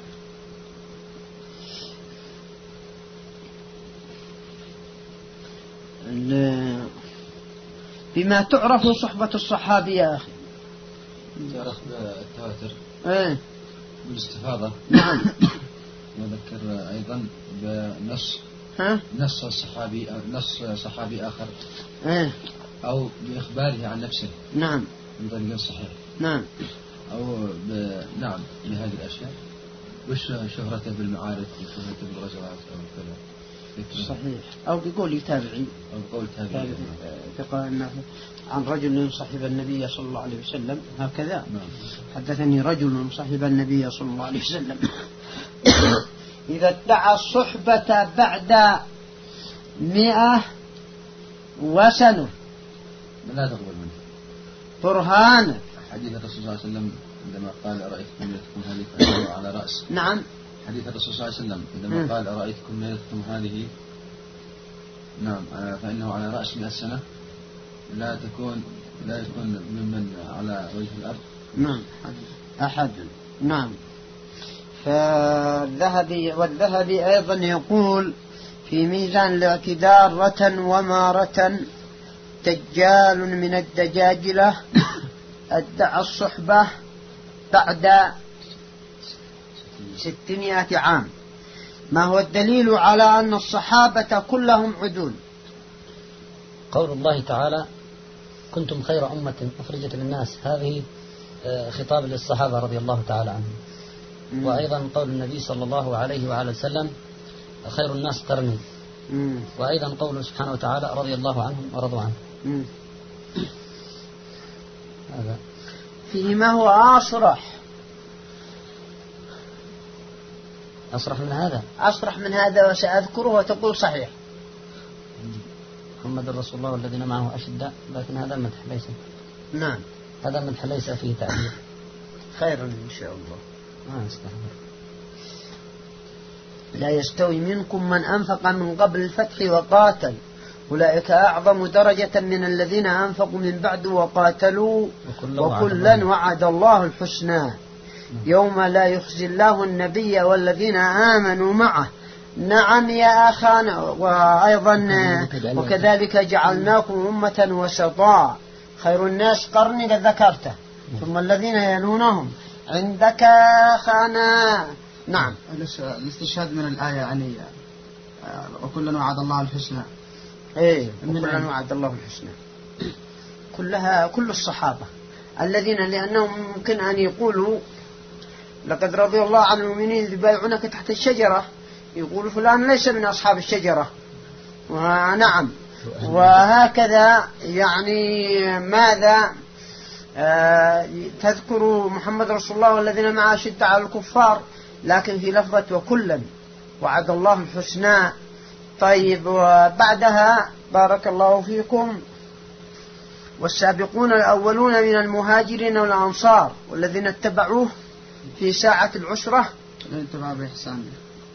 بما تعرف صحبة الصحابي يا أخي؟ تعرف بالتواتر. بالاستفاضة. نعم. وذكر أيضا بنص نص صحابي آخر أو بإخباره عن نفسه. نعم. من طريق صحيح. نعم. أو نعم بهذه الأشياء. وش شهرته بالمعارف وشهرته بالغزوات أو كذا. صحيح. أو بقول تابعي. أو بقول تابعي. ثقة عن رجل صحب النبي صلى الله عليه وسلم هكذا. حدثني رجل صحب النبي صلى الله عليه وسلم. إذا ادعى الصحبة بعد 100 وسنة لا تقبل منه برهان. حديث الرسول صلى الله عليه وسلم عندما قال أرأيتكم ليلتكم هذه فأنه على رأس. نعم. حديث الرسول صلى الله عليه وسلم عندما قال أرأيتكم ليلتكم هذه، نعم، فإنه على رأس 100 سنة، لا يكون ممن على وجه الأرض. نعم أحد. نعم. والذهبي أيضا يقول في ميزان الاعتدال: رة ومارة دجال من الدجاجلة ادعى الصحبة بعد 600 عام. ما هو الدليل على أن الصحابة كلهم عدول؟ قول الله تعالى: كنتم خير أمة أخرجت للناس، هذه خطاب للصحابة رضي الله تعالى عنهم. وأيضا قول النبي صلى الله عليه وعلى وسلم: خير الناس قرني. وأيضا قوله سبحانه وتعالى: رضي الله عنهم ورضوا عنه. هذا فيما هو أصرح من هذا وسأذكره وتقول صحيح. محمد رسول الله والذين معه أشداء، لكن هذا مدح ليس. نعم هذا مدح ليس فيه تعبير. خيرا إن شاء الله. استغفر. لا يستوي منكم من أنفق من قبل الفتح وقاتل، أولئك أعظم درجة من الذين أنفقوا من بعد وقاتلوا، وكلا وعد الله الحسنى يوم لا يخزي الله النبي والذين آمنوا معه. نعم يا أخانا. وأيضا وكذلك جعلناكم أمة وسطا، خير الناس قرني قد ذكرته، ثم الذين يلونهم عندك أخانا. نعم. الاستشهاد من الآية يعني وكلا وعد الله الحسنى. وكلا وعد الله الحسنى كل الصحابة الذين، لأنهم ممكن أن يقولوا: لقد رضي الله عن المؤمنين إذ يبايعونك تحت الشجرة، يقول فلان ليس من أصحاب الشجرة. ونعم. وهكذا يعني ماذا تذكر محمد رسول الله والذين معه شد على الكفار، لكن في لفظة وكلا وعد الله الحسنى. طيب، وبعدها بارك الله فيكم: والسابقون الأولون من المهاجرين والأنصار والذين اتبعوه في ساعة العسرة اتبعوا بإحسان.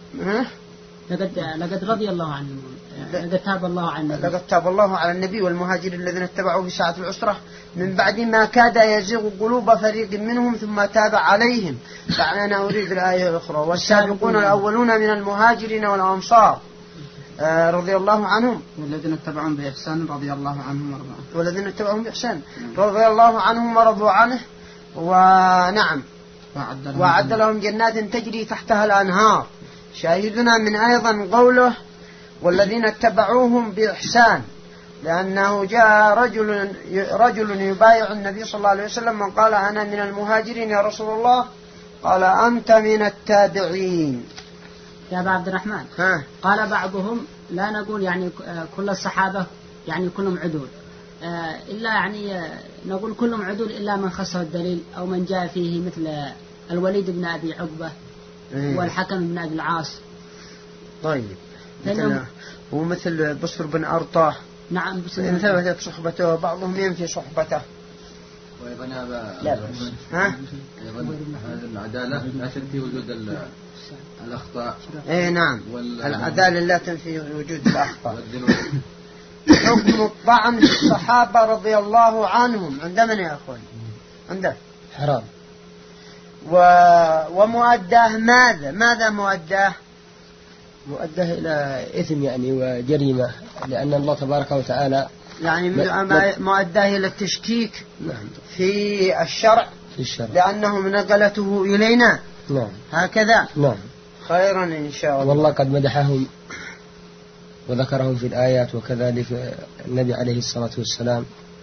لقد رضي الله عنه، لقد تاب الله عنه، لقد تاب الله على النبي والمهاجرين الذين اتبعوه في ساعة العسرة من بعد ما كاد يزيغ قلوب فريق منهم ثم تاب عليهم. فأنا أريد الآية الأخرى: والسابقون الأولون من المهاجرين والأنصار رضي الله عنهم والذين اتبعهم بإحسان رضي الله عنهم ورضوا عنه. والذين اتبعهم بإحسان رضي الله عنهم ورضوا عنه. ونعم. وأعد لهم جنات تجري تحتها الأنهار. شاهدنا من أيضا قوله: والذين اتبعوهم بإحسان، لأنه جاء رجل يبايع النبي صلى الله عليه وسلم من قال: أنا من المهاجرين يا رسول الله، قال: أنت من التابعين. يا أبا عبد الرحمن، قال بعضهم: لا نقول يعني كل الصحابة يعني كلهم عدول، إلا يعني نقول كلهم عدول إلا من خصه الدليل أو من جاء فيه، مثل الوليد بن أبي عقبة والحكم بن أبي العاص. طيب، ومثل بصر بن أرطاه. نعم، إن ثبتت صحبته بعضهم ينفي صحبته. وأيضا هذه العدالة لا تنفي وجود الأخطاء. نعم، العدالة لا تنفي وجود الأخطاء. حكم الطعن في الصحابة رضي الله عنهم عند من يا أخوان؟ عنده حرام. ومؤداه ماذا مؤداه؟ مؤداه إلى إثم يعني وجريمة، لأن الله تبارك وتعالى يعني مؤداه إلى التشكيك في الشرع لأنهم نقلته إلينا. نعم. هكذا. نعم. خيرا إن شاء الله. والله قد مدحهم وذكرهم في الآيات، وكذلك النبي عليه الصلاة والسلام.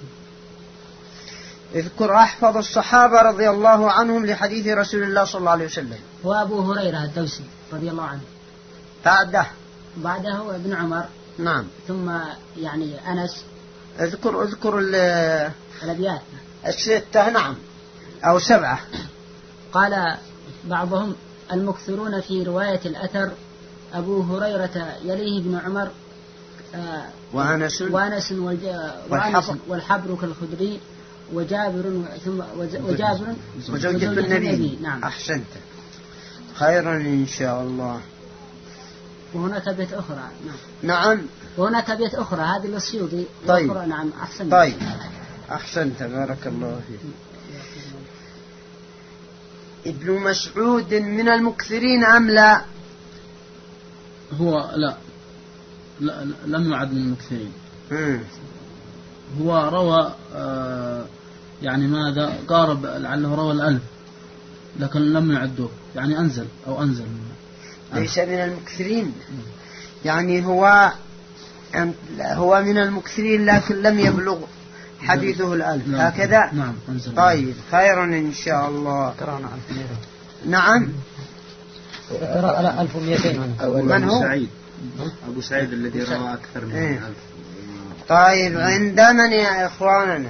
اذكر أحفظ الصحابة رضي الله عنهم لحديث رسول الله صلى الله عليه وسلم. وأبو هريرة الدوسي رضي الله عنه. بعده ابن عمر. نعم. ثم يعني أنس. اذكر الأبيات 6. نعم، أو 7. قال بعضهم المكثرون في رواية الأثر أبو هريرة يليه ابن عمر وأنس والحبر كالخدري وجابر وزوجة النبي. نعم. أحسنت، خيرا إن شاء الله. وهناك بيت أخرى. نعم. وهناك بيت أخرى هذه للسيوطي. طيب. نعم. أحسنت. طيب أحسنت، بارك الله فيك. ابن مسعود من المكثرين أم لا؟ هو لا لم يعد من المكثرين. هو روى يعني ماذا قارب لعله روى 1000 لكن لم يعدوه، يعني أنزل ليس من المكثرين، يعني هو من المكثرين لكن لم يبلغ حديثه 1000 هكذا. نعم. أنزل. طيب خيرا إن شاء الله. نعم. 1200. من هو؟ أبو سعيد الذي روى أكثر من 1000. طيب عندنا يا إخواننا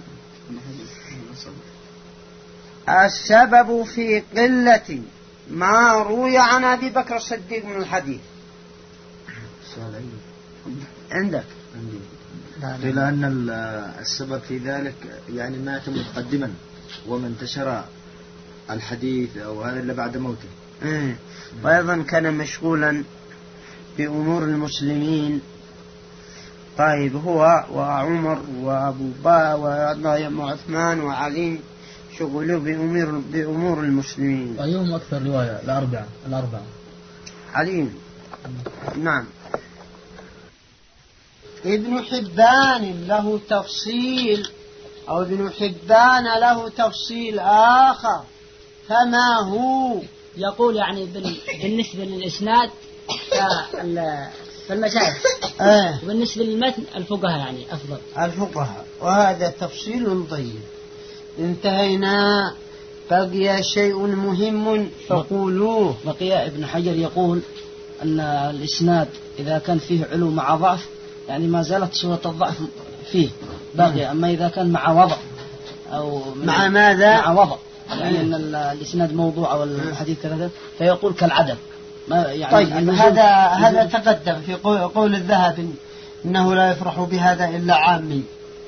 السبب في قلة ما روي عن أبي بكر الصديق من الحديث. عندك؟ قيل أن السبب في ذلك يعني مات متقدما ومن انتشر الحديث أو هذا إلا بعد موته. وأيضا كان مشغولا بأمور المسلمين. طيب هو وعمر وأبو بكر وعثمان وعلي شغلوا بأمور المسلمين. أيهم أكثر رواية؟ الأربعة. علي. نعم. ابن حبان له تفصيل، أو ابن حبان له تفصيل آخر، فما هو؟ يقول يعني بالنسبة للإسناد فالمشايخ وبالنسبة للمتن الفقهاء يعني أفضل. الفقهاء، وهذا تفصيل طيب. انتهينا. بقي شيء مهم فقولوه. بقي ابن حجر يقول أن الإسناد إذا كان فيه علو مع ضعف يعني ما زالت صورة الضعف فيه باقي، أما إذا كان مع وضع أو مع ماذا؟ مع وضع يعني أن الإسناد موضوع أو الحديث كذا فيقول كالعدم. يعني طيب هذا تقدم في قول الذهبي إنه لا يفرح بهذا إلا عامي.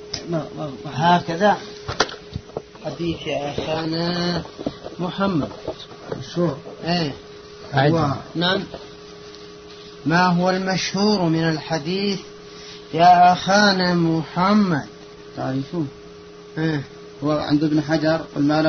هكذا حديث يا أخانا محمد مشهور. نعم. ما هو المشهور من الحديث يا أخانا محمد؟ تعرفون؟ هو عند ابن حجر ما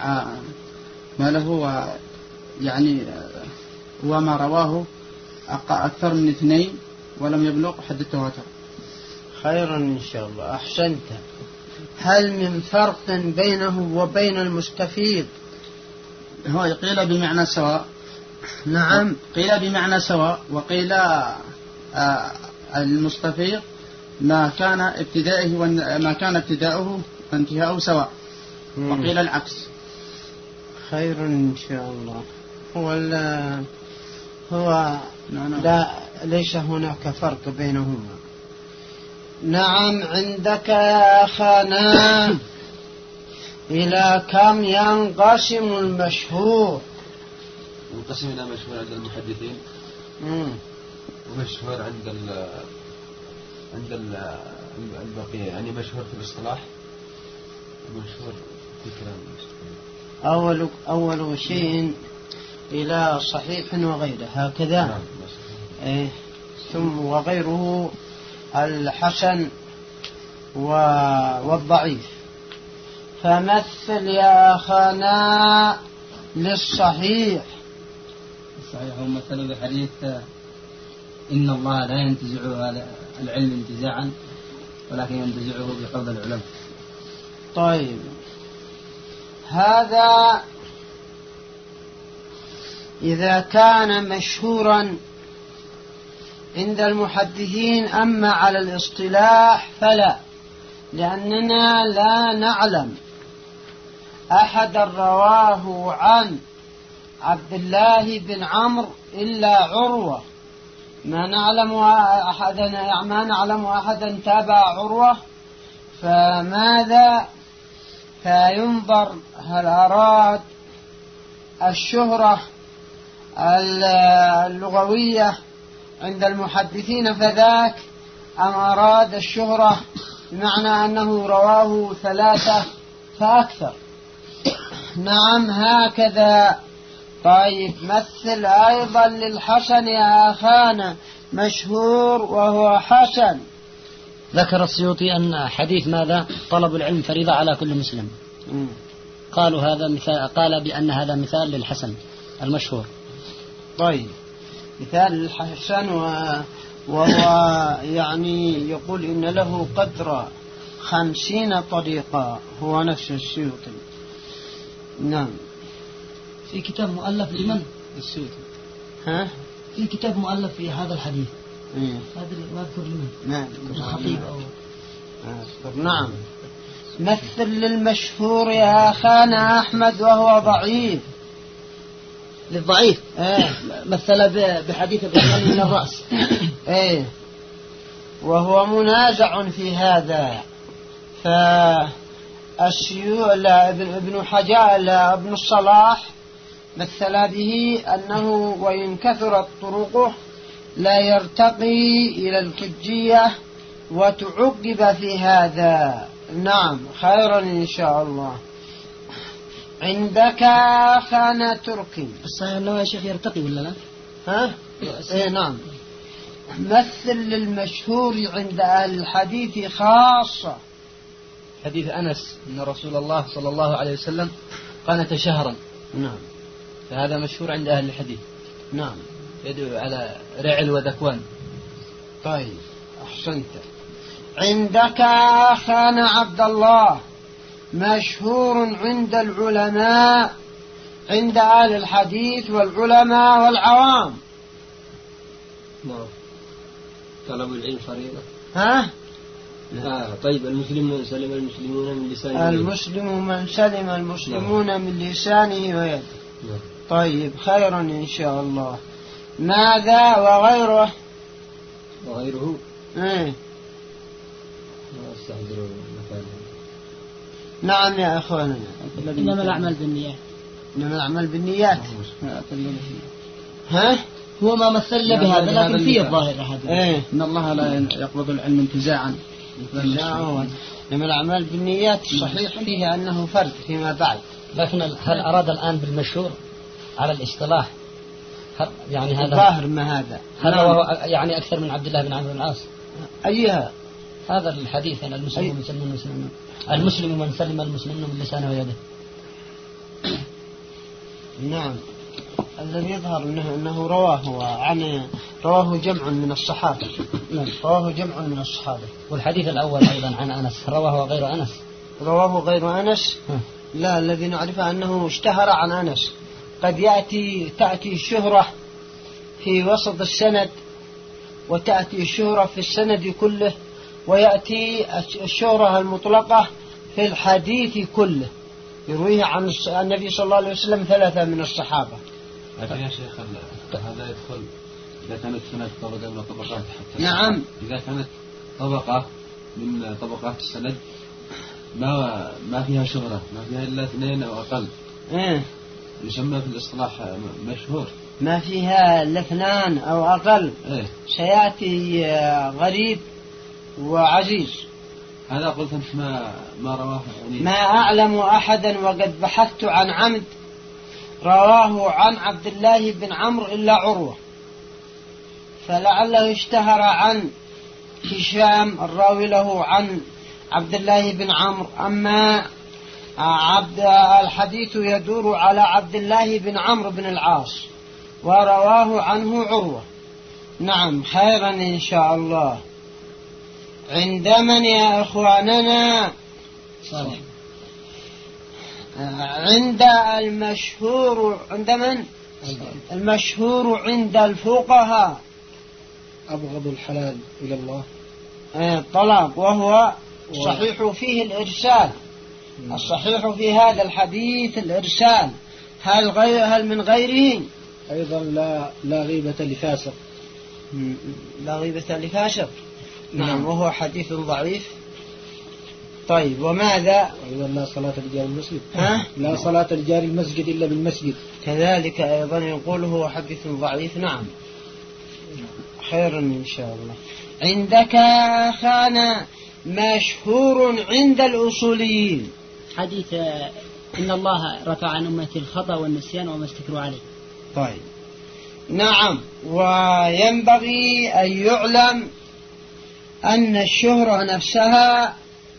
له يعني وما رواه أكثر من 2 ولم يبلغ حد التواتر. خيرا إن شاء الله. أحسنت. هل من فرق بينه وبين المستفيض؟ هو قيل بمعنى سواء. نعم. قيل بمعنى سواء، وقيل المستفيض ما كان ابتداؤه وانتهاؤه سواء، وقيل العكس. خير إن شاء الله. هو لا ليس هناك فرق بينهما. نعم. عندك يا أخانا إلى كم ينقسم المشهور؟ منقسم إلى مشهور عند المحدثين ومشهور عند البقية، يعني مشهور في الاصطلاح ومشهور في كلام. أول شيء إلى صحيح وغيره هكذا. ثم وغيره الحسن والضعيف. فمثل يا أخانا للصحيح. الصحيح هو مثل بحديث إن الله لا ينتزع العلم انتزاعا ولكن ينتزعه بقبض العلم. طيب هذا إذا كان مشهورا عند المحدثين، أما على الاصطلاح فلا، لأننا لا نعلم أحد رواه عن عبد الله بن عمرو إلا عروة. ما نعلم أحدا تابع عروة. فماذا؟ فينظر هل أراد الشهرة اللغوية عند المحدثين فذاك، أم أراد الشهرة بمعنى أنه رواه 3 فأكثر؟ نعم هكذا. طيب مثل أيضا للحسن يا أخانا، مشهور وهو حسن. ذكر السيوطي أن حديث ماذا؟ طلب العلم فريضة على كل مسلم. قالوا هذا مثال، قال بأن هذا مثال للحسن المشهور. طيب مثال للحسن وهو يعني يقول إن له قدر 50 طريقة، هو نفس السيوطي. نعم. في كتاب مؤلف لمن؟ السيوطي. في كتاب مؤلف في هذا الحديث. ما أذكر لمن. نعم. الخطيب أو. نعم. مثل للمشهور يا أخانا أحمد وهو ضعيف. للضعيف. مثل بحديث الرجل من الرأس. وهو منازع في هذا. ابن حجاء ابن الصلاح مثل به أنه وإن كثرت طرقه لا يرتقي إلى الحجية، وتعقب في هذا. نعم خيرا إن شاء الله. عندك أخانا تركي. الصحيح أنه يا شيخ يرتقي ولا لا؟ نعم. مثل للمشهور عند أهل الحديث خاصة. حديث أنس أن رسول الله صلى الله عليه وسلم قانت شهرا. نعم. فهذا مشهور عند أهل الحديث. نعم. يدعو على رعل وذكوان. طيب أحسنت. عندك أخانا عبد الله، مشهور عند العلماء، عند أهل الحديث والعلماء والعوام. نعم. طلب العلم فريضة. طيب المسلم من سلم المسلمون من لسانه. المسلم من سلم المسلمون من لسانه ويده. طيب خيرا إن شاء الله. ماذا وغيره؟ وغيره نعم يا أخوانا. إنما الأعمال بالنيات. إنما الأعمال بالنيات. هو ما مثل بهذا، لكن فيه الظاهر هذا. إن الله لا يقبض العلم انتزاعا. إنما الأعمال بالنيات صحيح فيه أنه فرد فيما بعد. لكن هل أراد الآن بالمشهور على الاصطلاح؟ يعني هذا ظاهر ما هذا. هل هو يعني أكثر من عبد الله بن عمرو بن العاص؟ أيها هذا الحديث أن المسلم من سلم المسلمين، المسلم من سلم المسلمين من لسانه ويده. نعم. الذي يظهر أنه رواه جمع من الصحابة. رواه جمع من الصحابة. والحديث الأول أيضا عن أنس رواه غير أنس. رواه غير أنس. لا، الذي نعرفه أنه اشتهر عن أنس. قد تأتي الشهرة في وسط السند، وتأتي الشهرة في السند كله، ويأتي الشهرة المطلقة في الحديث كله، يرويه عن النبي صلى الله عليه وسلم 3 من الصحابة. لكن يا شيخ هذا يدخل إذا كانت سند طبقة من طبقات حتى. نعم. إذا كانت طبقة من طبقات السند ما فيها شهرة، ما فيها إلا 2 أو أقل، يسمى في الاصطلاح مشهور. ما فيها إلا 2 أو أقل. سيأتي غريب وعزيز. هذا قلت أنت ما رواه يعني. ما أعلم أحدا وقد بحثت عن عمد رواه عن عبد الله بن عمرو إلا عروة، فلعله اشتهر عن هشام الراوي له عن عبد الله بن عمرو. أما الحديث يدور على عبد الله بن عمرو بن العاص ورواه عنه عروة. نعم خيرا إن شاء الله. عند من يا إخواننا؟ صالح. عند المشهور. عند من؟ المشهور عند الفقهاء. أبغض الحلال إلى الله الطلاق، وهو صحيح فيه الإرسال. الصحيح في هذا الحديث الإرسال. هل من غيره؟ أيضا لا غيبة لفاسق. لا غيبة لفاسق. نعم. وهو حديث ضعيف. طيب وماذا؟ أيضا لا صلاة لجار المسجد. لا صلاة لجار المسجد إلا بالمسجد. كذلك أيضا يقول هو حديث ضعيف. نعم خير إن شاء الله. عندك أخانا مشهور عند الأصوليين حديث إن الله رفع عن أمتي الخطأ والنسيان وما استكروا عليه. طيب نعم. وينبغي أن يعلم أن الشهرة نفسها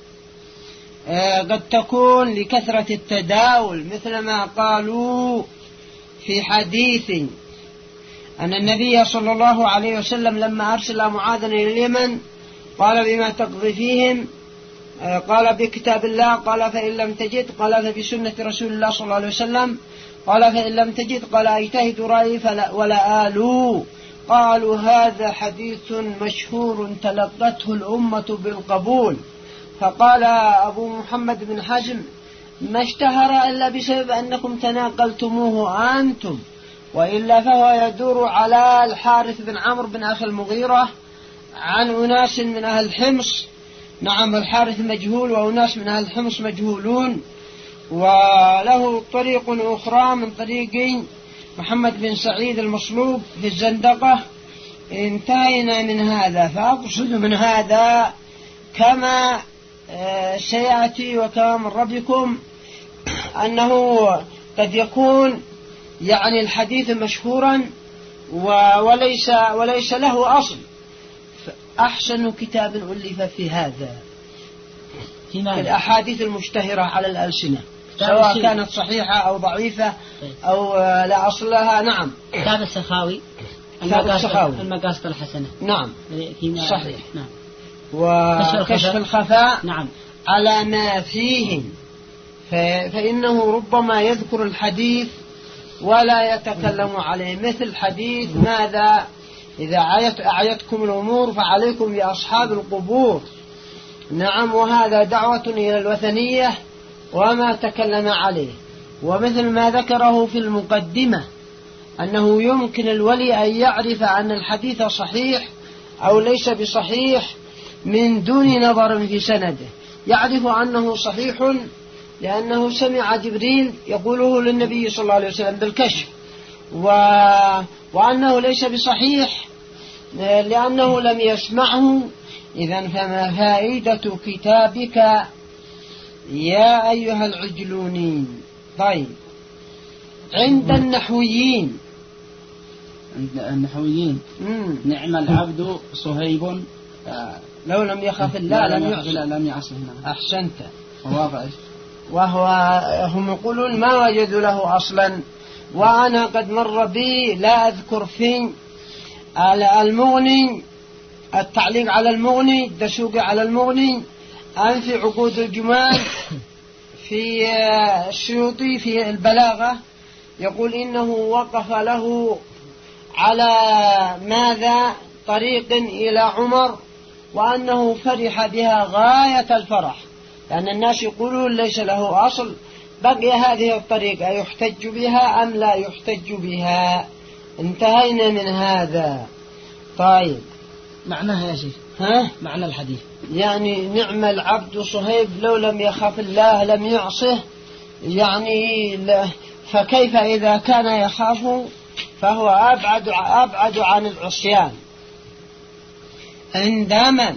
قد تكون لكثرة التداول، مثل ما قالوا في حديث أن النبي صلى الله عليه وسلم لما أرسل معاذا إلى اليمن قال بما تقضي فيهم؟ قال بكتاب الله. قال فإن لم تجد؟ قال فبسنة رسول الله صلى الله عليه وسلم. قال فإن لم تجد؟ قال اجتهد رأيي ولا آلوا. قالوا هذا حديث مشهور تلقته الأمة بالقبول. فقال أبو محمد بن حزم ما اشتهر إلا بسبب أنكم تناقلتموه أنتم، وإلا فهو يدور على الحارث بن عمرو بن أخي المغيرة عن أناس من أهل الحمص. نعم الحارث مجهول وأناس من أهل الحمص مجهولون. وله طريق أخرى من طريق محمد بن سعيد المصلوب في الزندقة. انتهينا من هذا. فأقصد من هذا كما سيأتي وكما مر بكم أنه قد يكون يعني الحديث مشهورا وليس له أصل. أحسن كتاب ألف في هذا في الأحاديث المشتهرة على الألسنة، سواء كانت صحيحة أو ضعيفة أو لا أصل لها. نعم كتاب السخاوي المقاصد الحسنة. نعم صحيح. نعم. وكشف الخفاء. نعم على ما فيه، فإنه ربما يذكر الحديث ولا يتكلم عليه، مثل حديث ماذا؟ إذا أعيتكم الأمور فعليكم بأصحاب القبور. نعم. وهذا دعوة إلى الوثنية وما تكلم عليه. ومثل ما ذكره في المقدمة أنه يمكن الولي أن يعرف أن الحديث صحيح أو ليس بصحيح من دون نظر في سنده. يعرف أنه صحيح لأنه سمع جبريل يقوله للنبي صلى الله عليه وسلم بالكشف، وأنه ليس بصحيح لأنه لم يسمعه. إذن فما فائدة كتابك يا أيها العجلونين؟ طيب عند النحويين نعم العبد صهيب لو لم يخاف الله لم يعصه. أحسنت. هم يقولون ما وجدوا له أصلا. وأنا قد مر بي لا أذكر في المغني التعليق على المغني، الدسوقي على المغني، أن في عقود الجمال في السيوطي في البلاغة يقول إنه وقف له على ماذا؟ طريق إلى عمر، وأنه فرح بها غاية الفرح، لأن الناس يقولون ليس له أصل. بقي هذه الطريقة يحتج بها أم لا يحتج بها؟ انتهينا من هذا. طيب معناها يا شيخ؟ معنى الحديث يعني نعم العبد صهيب لو لم يخاف الله لم يعصه، يعني فكيف إذا كان يخاف فهو أبعد عن العصيان. عند من؟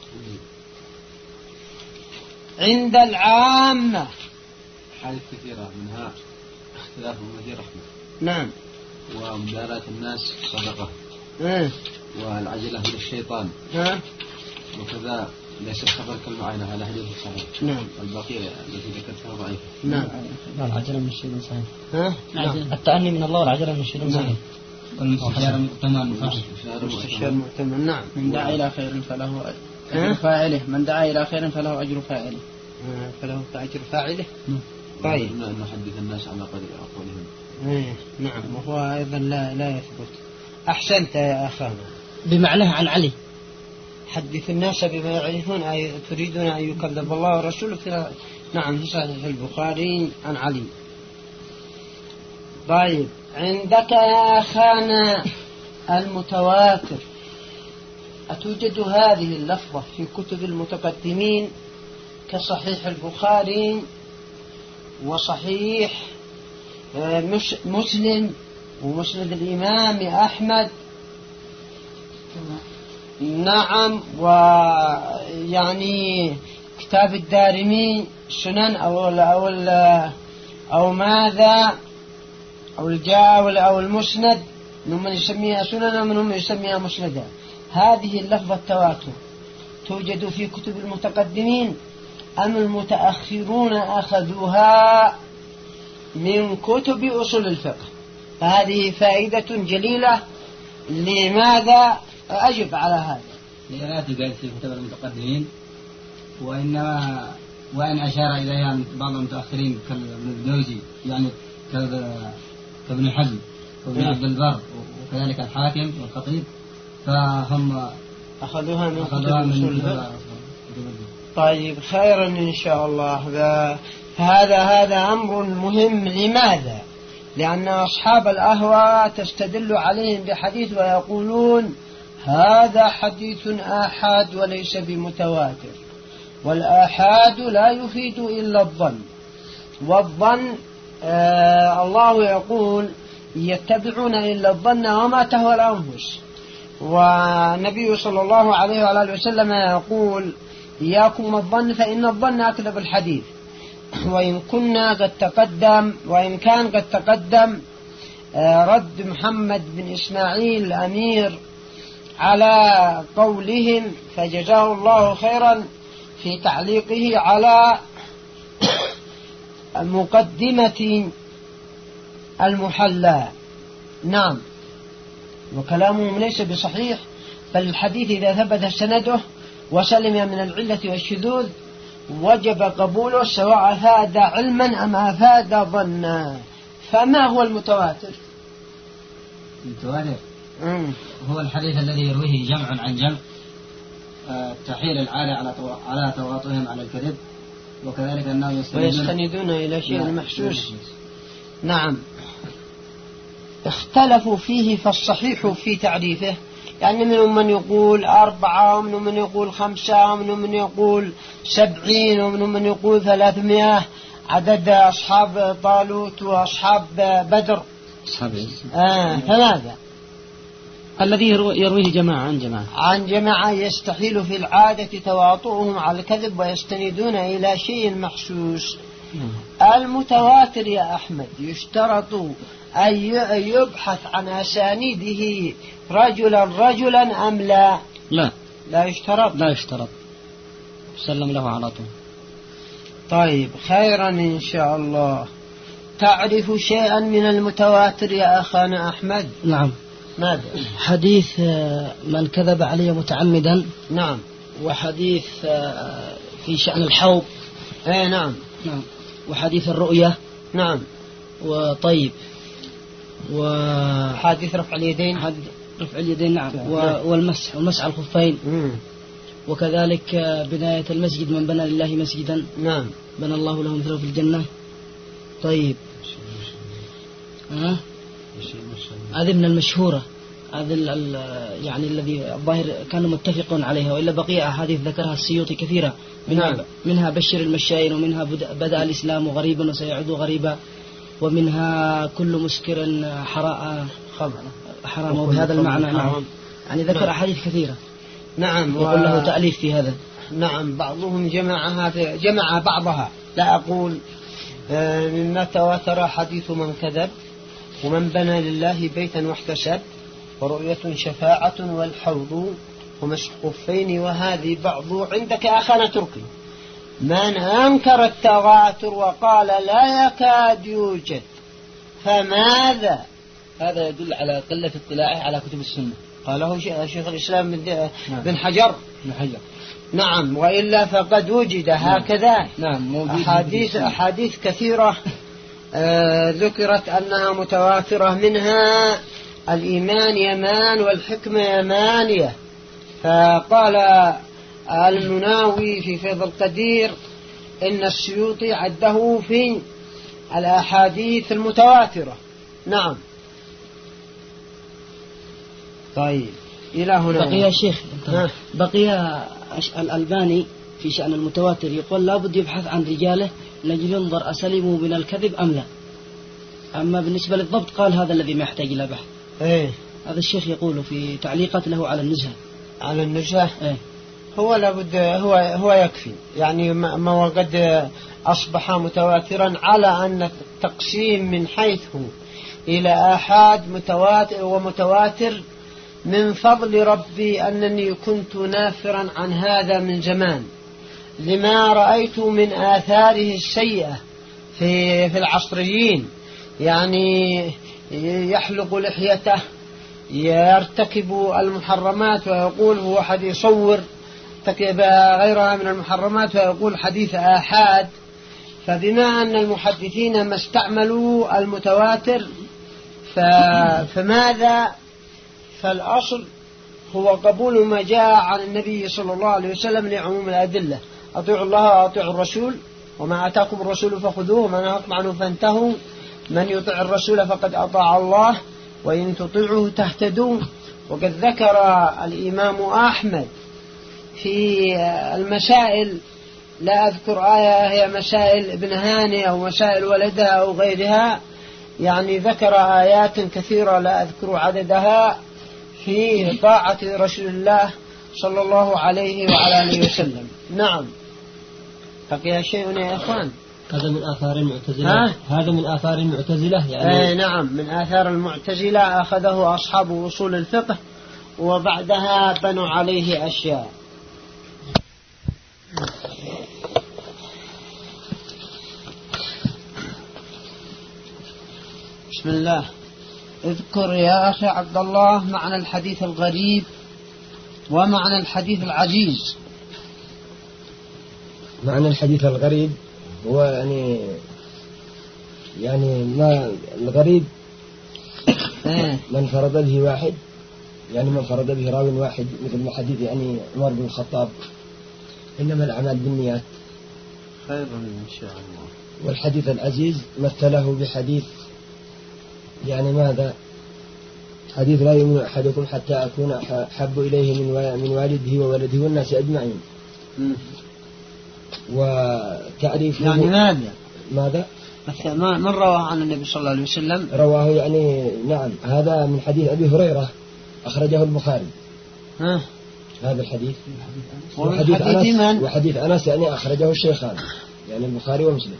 عند العامة. حالات كثيرة منها اختلاف أمتي رحمة. نعم. ومداراة الناس صدقة. والعجلة من الشيطان. وكذا ليس الخبر كالمعاينة على حديث صحيح. نعم. والبقية التي ذكرتها ضعيفة. نعم. العجلة من الشيطان صحيح. نعم. التأني من الله والعجلة من الشيطان صحيح. والمستشار مؤتمن. نعم. من دعا إلى خير فله أجر فاعله. من دعا إلى خير فله أجر فاعله. فله أجر فاعله. طيب. نحدث الناس على قدر أقوالهم. نعم. وهو أيضا لا يثبت. أحسنت يا أخانا. بمعناه عن علي. حدث الناس بما يعرفون. أي تريدون أن يكذب الله ورسوله؟ نعم في صحيح البخاري عن علي. طيب عندك يا أخانا كصحيح البخاري وصحيح مسلم ومسند الإمام أحمد. نعم. ويعني كتاب الدارمي سنن أو ماذا أو المسند، من يسميها سنن ومن يسميها مسندا. هذه اللفظة التواتر توجد في كتب المتقدمين أم المتأخرون أخذوها من كتب أصول الفقه؟ فهذه فائدة جليلة. لماذا أجب على هذا؟ لا تقال في كتب المتقدمين، وإن أشار إليها بعض المتأخرين كابن الجوزي، يعني كابن حزم وابن عبد البر وكذلك الحاكم والخطيب، فهم أخذوها من كتب أصول الفقه. طيب خيرا إن شاء الله. هذا أمر مهم. لماذا؟ لأن أصحاب الأهواء تستدل عليهم بحديث ويقولون هذا حديث آحاد وليس بمتواتر، والآحاد لا يفيد إلا الظن، والظن الله يقول يتبعون إلا الظن وما تهوى الأنفس. والنبي صلى الله عليه وآله وسلم يقول إياكم الظن فإن الظن أكذب الحديث. وإن كان قد تقدم رد محمد بن إسماعيل الأمير على قولهم، فجزاه الله خيرا في تعليقه على مقدمة المحلى. نعم. وكلامهم ليس بصحيح، بل الحديث إذا ثبت سنده وسلم من العلة والشذوذ وجب قبوله، سواء أفاد علما أم أفاد ظنا. فما هو المتواتر؟ المتواتر هو الحديث الذي يرويه جمع عن جمع، تحيل العادة على تواطؤهم على الكذب، وكذلك أنهم ويستندون إلى شيء محسوس. نعم. اختلفوا فيه، فالصحيح في تعريفه، يعني منهم من يقول 4 ومنهم من يقول 5 ومنهم من يقول 70 ومنهم من يقول 300 عدد أصحاب طالوت وأصحاب بدر. فماذا؟ الذي يرويه جماعة عن جماعة يستحيل في العادة تواطؤهم على الكذب ويستندون إلى شيء محسوس. المتواتر يا أحمد يشترط أن يبحث عن أسانيده رجلا أم لا؟ لا يشترط. سلم له على طول. طيب خيرا إن شاء الله. تعرف شيئا من المتواتر يا أخانا أحمد؟ نعم. ماذا؟ حديث من كذب علي متعمدا. نعم. وحديث في شأن الحوض. نعم. وحديث الرؤية. نعم. وطيب وحديث رفع اليدين. نعم. والمسح على الخفين. وكذلك بناية المسجد، من بنى لله مسجدا نعم بنى الله له مثله في الجنة. طيب هذه من المشهورة، هذا يعني الذي الظاهر كانوا متفقون عليها، وإلا بقية أحاديث ذكرها السيوطي كثيرة، منها بشر المشايين، ومنها بدأ الإسلام غريبا وسيعود غريبا، ومنها كل مسكر حرام بهذا المعنى. نعم. يعني ذكر أحاديث كثيرة. نعم. يقول له تأليف في هذا. نعم. بعضهم جمع بعضها. لا أقول مما تواتر حديث من كذب، ومن بنى لله بيتا واحتسب، ورؤية شفاعة، والحوض، ومسح خفين، وهذه بعض عندك أخانا تركي. من أنكر التواتر وقال لا يكاد يوجد، فماذا؟ هذا يدل على قلة اطلاعه على كتب السنة. قاله شيخ الإسلام بن حجر. نعم. وإلا فقد وجد هكذا. نعم. أحاديث كثيرة ذكرت أنها متواترة، منها الإيمان يمان والحكمة يمانية. فقال المناوي في فيض القدير إن السيوطي عده في الأحاديث المتواترة. نعم. طيب إلى هنا بقي يا شيخ، بقي الألباني في شأن المتواتر يقول لابد يبحث عن رجاله لأجل ينظر أسلموا من الكذب أم لا. أما بالنسبة للضبط قال هذا الذي ما يحتاج إلى بحث. هذا الشيخ يقول في تعليقات له على النزهة. على النزهة هو لابد هو يكفي يعني ما وقد أصبح متواترا على أن التقسيم من حيث إلى آحاد متواتر ومتواتر من فضل ربي أنني كنت نافرا عن هذا من زمان لما رأيت من آثاره السيئة في العصريين، يعني يحلق لحيته، يرتكب المحرمات ويقول هو حديث، يصور ارتكب غيرها من المحرمات ويقول حديث آحاد. فبما أن المحدثين ما استعملوا المتواتر فماذا؟ فالأصل هو قبول ما جاء عن النبي صلى الله عليه وسلم لعموم الأدلة. أطيعوا الله وأطيعوا الرسول وما آتاكم الرسول فخذوه وما نهاكم عنه فانتهوا، من يطع الرسول فقد أطاع الله وإن تطيعوه تهتدوا. وقد ذكر الإمام أحمد في المسائل، لا أذكر آية، هي مسائل ابن هاني أو مسائل ولدها أو غيرها، يعني ذكر آيات كثيرة لا أذكر عددها في طاعة رسول الله صلى الله عليه وعلى آله وسلم. نعم. بقي شيء يا إخوان؟ هذا من آثار المعتزلة. هذا من آثار المعتزلة يعني. نعم، من آثار المعتزلة أخذه أصحاب أصول الفقه وبعدها بنوا عليه أشياء. بسم الله. اذكر يا أخي عبد الله معنى الحديث الغريب ومعنى الحديث العزيز. معنى الحديث الغريب هو يعني ما الغريب من فرد به واحد، يعني من فرد به راوي واحد، مثل ما حديث يعني عمر بن الخطاب إنما الأعمال بالنيات. خير إن شاء الله. والحديث العزيز مثله بحديث يعني ماذا؟ حديث لا يؤمن أحدكم حتى أكون أحب إليه من والده وولده والناس أجمعين. وتعريف يعني ماذا؟ من رواه عن النبي صلى الله عليه وسلم؟ رواه يعني نعم، هذا من حديث أبي هريرة أخرجه البخاري. هذا الحديث. وحديث أنس يعني أخرجه الشيخان، يعني البخاري ومسلم.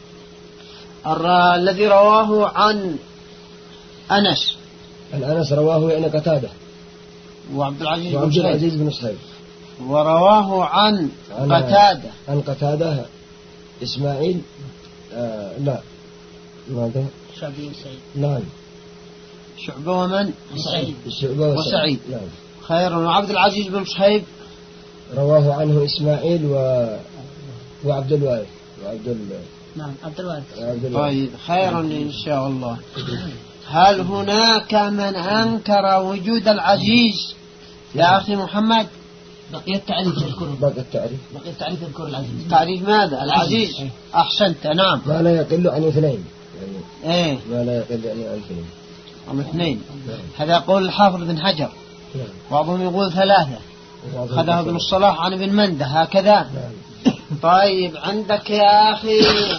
الذي رواه عن أنس رواه يعني قتادة وعبد العزيز بن صهيب. ورواه عن قتادة إسماعيل لا ماذا؟ شعبي وسعيد. نعم. شعبة ومن؟ شعبة وسعيد. نعم. خير. وعبد العزيز بن صهيب رواه عنه إسماعيل وعبد الوارث نعم عبد الوارث. طيب خيرا إن شاء الله. هل هناك من أنكر وجود العزيز يا أخي محمد؟ بقي التعريف الكرة. بقي التعريف الكرة العزيز. تعريف ماذا؟ العزيز. أحسنت. نعم. ما لا يقل عن اثنين. يعني ما لا يقل عن اثنين. اثنين. هذا قول الحافظ بن حجر. بعضهم يقول 3. خذها ابن الصلاح عن ابن منده هكذا. طيب عندك يا أخي،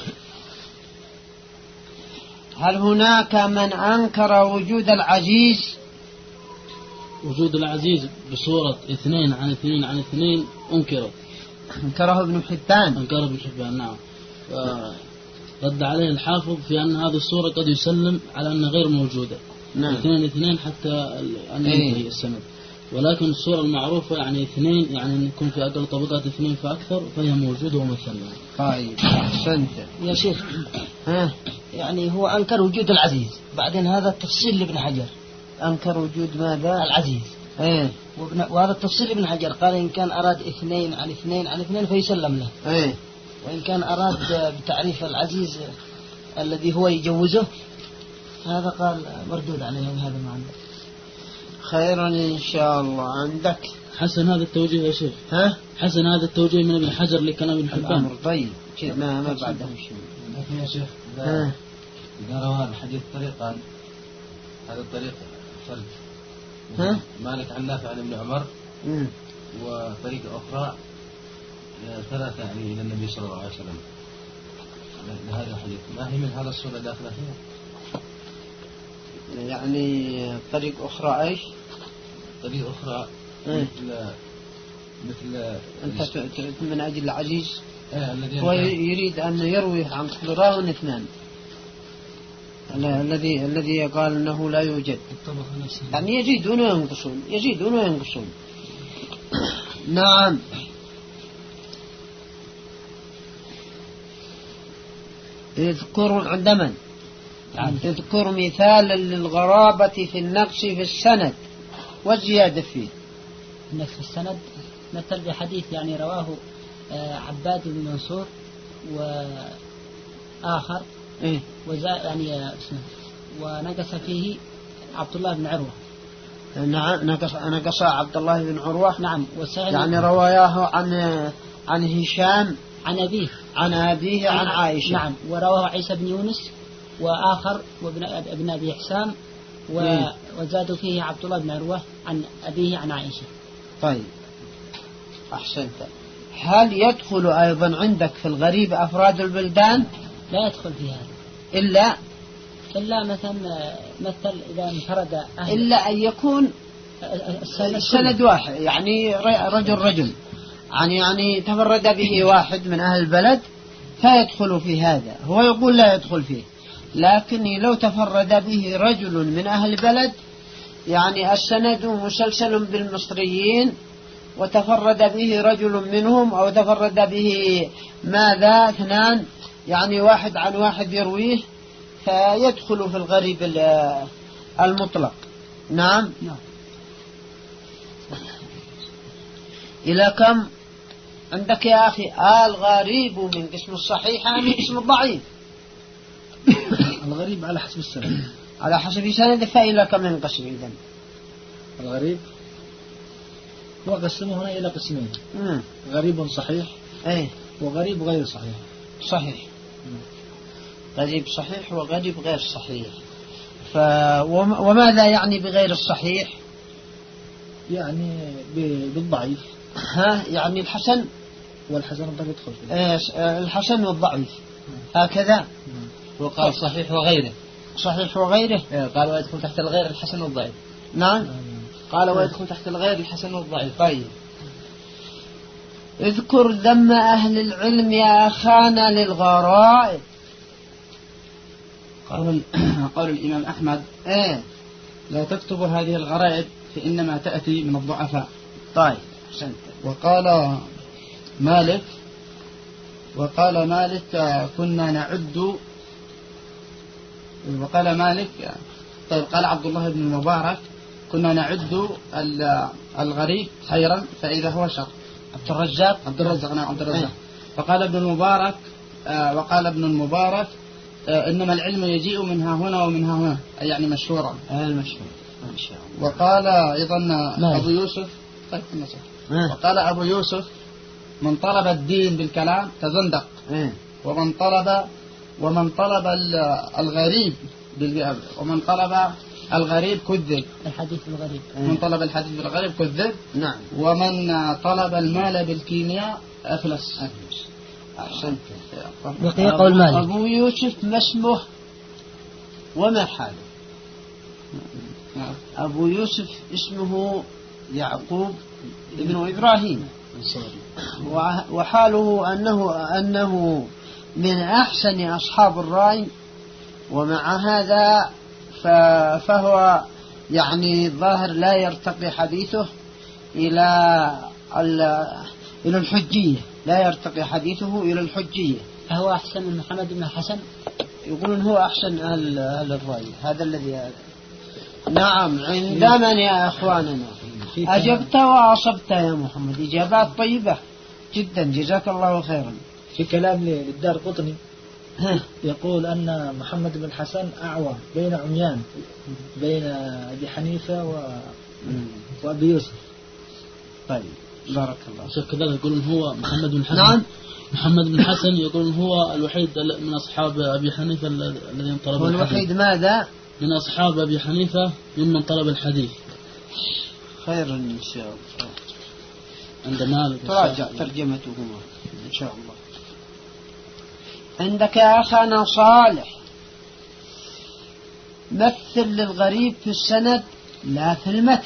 هل هناك من أنكر وجود العزيز؟ وجود العزيز بصورة 2 عن 2 عن 2 أنكره ابن حبان. نعم. رد عليه الحافظ في أن هذه الصورة قد يسلم على أن غير موجودة. نعم. 2 حتى أن ينتهي السند. ولكن الصورة المعروفة يعني 2، يعني أن يكون في أقل طبقات 2 فأكثر، فهي موجودة ومثلة. طيب أحسنت يا شيخ. يعني هو أنكر وجود العزيز، بعدين هذا التفصيل لابن حجر. أنكر وجود ماذا؟ العزيز. وهذا التفصيل ابن حجر قال إن كان أراد 2 عن 2 عن 2 فيسلم له. وإن كان أراد بتعريف العزيز الذي هو يجوزه، هذا قال مردود عليهم هذا المعنى. خيرا إن شاء الله. عندك حسن هذا التوجيه يا شيخ. حسن هذا التوجيه من ابن حجر لكلام ابن حبان. طيب ما بعده شيء. لكن يا شيخ إذا روى الحديث طريقا، هذا الطريق فرد مالك عن نافع عن ابن عمر، وطريقة أخرى ثلاثة يعني إلى النبي صلى الله عليه وسلم لهذا الحديث، ما هي من هذا الصورة داخلة فيها؟ يعني طريق أخرى إيش؟ طريق أخرى مثل أنت من أجل العزيز هو يريد أن يروي عن كل راو اثنان، الذي قال أنه لا يوجد، يعني يزيدون وينقصون. نعم. اذكر عند من؟ اذكر مثالا للغرابة في النقص في السند والزيادة فيه. النقص في السند مثل بحديث يعني رواه عباد بن منصور وآخر يعني اسمه ونقص فيه عبد الله بن عروة. نعم، نقص عبد الله بن عروة. نعم. يعني رواياه عن هشام عن أبيه عن عائشة. نعم. ورواه عيسى بن يونس وآخر وابن أبي حسام وزادوا فيه عبد الله بن عروة عن أبيه عن عائشة. طيب أحسنت. هل يدخل أيضا عندك في الغريب أفراد البلدان؟ لا يدخل في هذا إلا مثل إذا انفرد أهل، إلا أن يكون السند واحد، يعني رجل يعني تفرد به واحد من أهل البلد فيدخل في هذا. هو يقول لا يدخل فيه، لكن لو تفرد به رجل من أهل البلد، يعني السند مسلسل بالمصريين وتفرد به رجل منهم أو تفرد به اثنان، يعني واحد عن واحد يرويه، فيدخل في الغريب المطلق. نعم. إلى كم عندك يا أخي؟ الغريب من قسم الصحيح من قسم الضعيف. الغريب على حسب السند. على حسب السند. فإلى كم ينقسم إذن؟ الغريب هو قسمه هنا إلى قسمين، غريب صحيح وغريب غير صحيح. غريب صحيح وغريب غير صحيح. وماذا يعني بغير الصحيح؟ يعني بالضعيف. يعني الحسن والحسن الضعيف يدخل فيه. الحسن والضعيف هكذا. وقال صحيح وغيره قال ويدخل تحت الغير الحسن والضعيف. نعم. قال ويدخل تحت الغير الحسن والضعيف. طيب اذكر ذم أهل العلم يا أخانا للغرائب. قال الإمام أحمد لا تكتب هذه الغرائب فإنما تأتي من الضعفاء. طيب. وقال مالك كنا نعد. وقال مالك طيب قال عبد الله بن المبارك كنا نعد الغريب خيرا فإذا هو شر. عبد الرزاق. فقال وقال ابن المبارك إنما العلم يجيء منها هنا ومنها هنا، يعني مشهورا. وقال أيضا أبو يوسف وقال أبو يوسف من طلب الدين بالكلام تزندق، ومن طلب الغريب كذب. الحديث الغريب. من طلب الحديث بالغريب كذب. نعم. ومن طلب المال بالكيمياء أفلس. أحسنت. بقي قول مالك. أبو يوسف ما اسمه وما حاله؟ أبو يوسف اسمه يعقوب ابن إبراهيم، وحاله أنه من أحسن أصحاب الرأي، ومع هذا فهو يعني ظاهر لا يرتقي حديثه إلى الحجية، هو أحسن من محمد بن حسن. يقولون هو أحسن أهل الرأي، هذا الذي نعم. عند من يا أخواننا؟ أجبت وأصبت يا محمد، إجابات طيبة جدا، جزاك الله خيرا. في كلام للدار قطني يقول أن محمد بن حسن أعوى بين عميان، بين أبي حنيفة وأبي يوسف. طيب بارك الله. كذلك يقولون هو محمد بن حسن. نعم. محمد بن حسن يقولون هو الوحيد من أصحاب أبي حنيفة الذين طلب الحديث. هو الوحيد ماذا؟ من أصحاب أبي حنيفة ممن طلب الحديث. خير إن شاء الله. عند مالك تراجع ترجمتهما إن شاء الله. عندك يا أخانا صالح مثل للغريب في السند لا في المتن.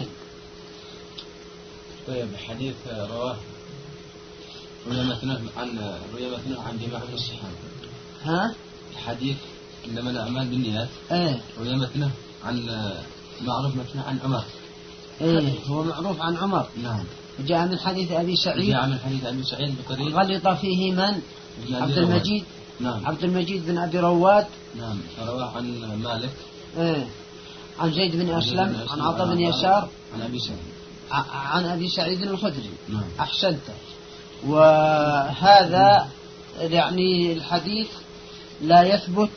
طيب حديث رواه روي مثناه عن جماعة من الصحابة. ها؟ حديث إنما الأعمال بالنيات. روي مثناه عن معروف مثناه عن عمر. هو معروف عن عمر. نعم. جاء من حديث أبي سعيد. جاء من حديث أبي سعيد بقريب. غلط فيه من؟ عبد المجيد. نعم. عبد المجيد بن أبي رواد. نعم. رواه عن مالك. عن زيد بن أسلم عن عطاء بن يسار عن أبي سعيد. عن أبي سعيد الخدري. نعم. أحسنت. وهذا يعني الحديث لا يثبت.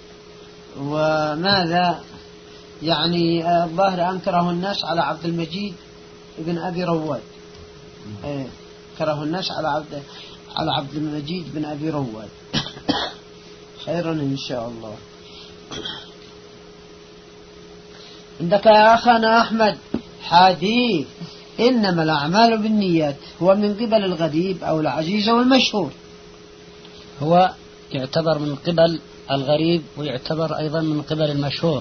وماذا يعني الظاهر أنكره الناس على عبد المجيد بن أبي رواد. كره الناس على عبد المجيد بن أبي رواد. خيرا إن شاء الله. عندك يا أخانا أحمد حديث إنما الأعمال بالنيات هو من قبل الغريب أو العزيز أو المشهور. هو يعتبر من قبل الغريب ويعتبر أيضا من قبل المشهور.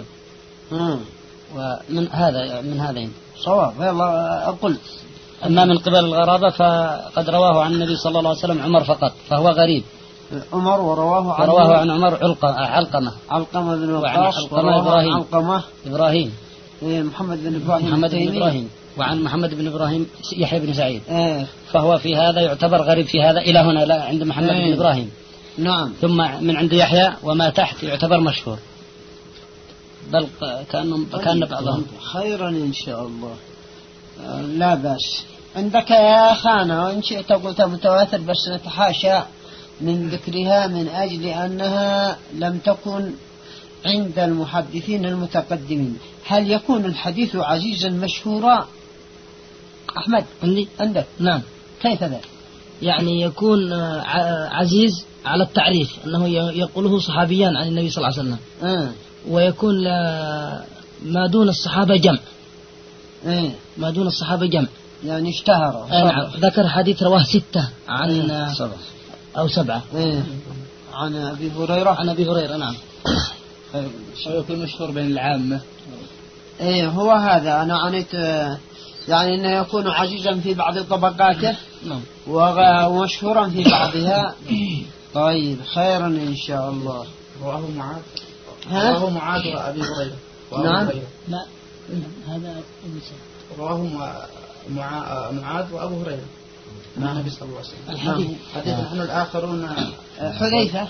ومن هذين صواب. يلا أقول. أما من قبل الغرابة فقد رواه عن النبي صلى الله عليه وسلم عمر فقط فهو غريب. عمر ورواه عن عمر علقمة بن وقاص إبراهيم محمد بن إبراهيم وعن محمد بن إبراهيم يحيى بن سعيد. فهو في هذا يعتبر غريب في هذا إلى هنا لا عند محمد بن إبراهيم. نعم. ثم من عند يحيى وما تحت يعتبر مشهور بل كان بعضهم. خيرا إن شاء الله. لا بأس. عندك يا أخانا وإن شئت قلت متواتر بس نتحاشى من ذكرها من أجل أنها لم تكن عند المحدثين المتقدمين. هل يكون الحديث عزيزا مشهورا؟ أحمد عندك. نعم. كيف ذلك؟ يعني يكون عزيز على التعريف أنه يقوله صحابيان عن النبي صلى الله عليه وسلم. ويكون ما دون الصحابة جمع. ما دون الصحابة جمع يعني اشتهر. نعم. ذكر حديث رواه 6 عن 7 عن أبي هريرة. نعم. ويكون مشهور بين العامة. هو هذا أنا عنيت يعني أنه يكون عزيزا في بعض طبقاته. نعم. ومشهورا في بعضها. طيب خيرا إن شاء الله. رواه معاذ وأبي هريرة. نعم. لا هذا رواه معاذ وأبو هريرة مع النبي صلى الله عليه وسلم. الحديث نحن الآخرون حذيفة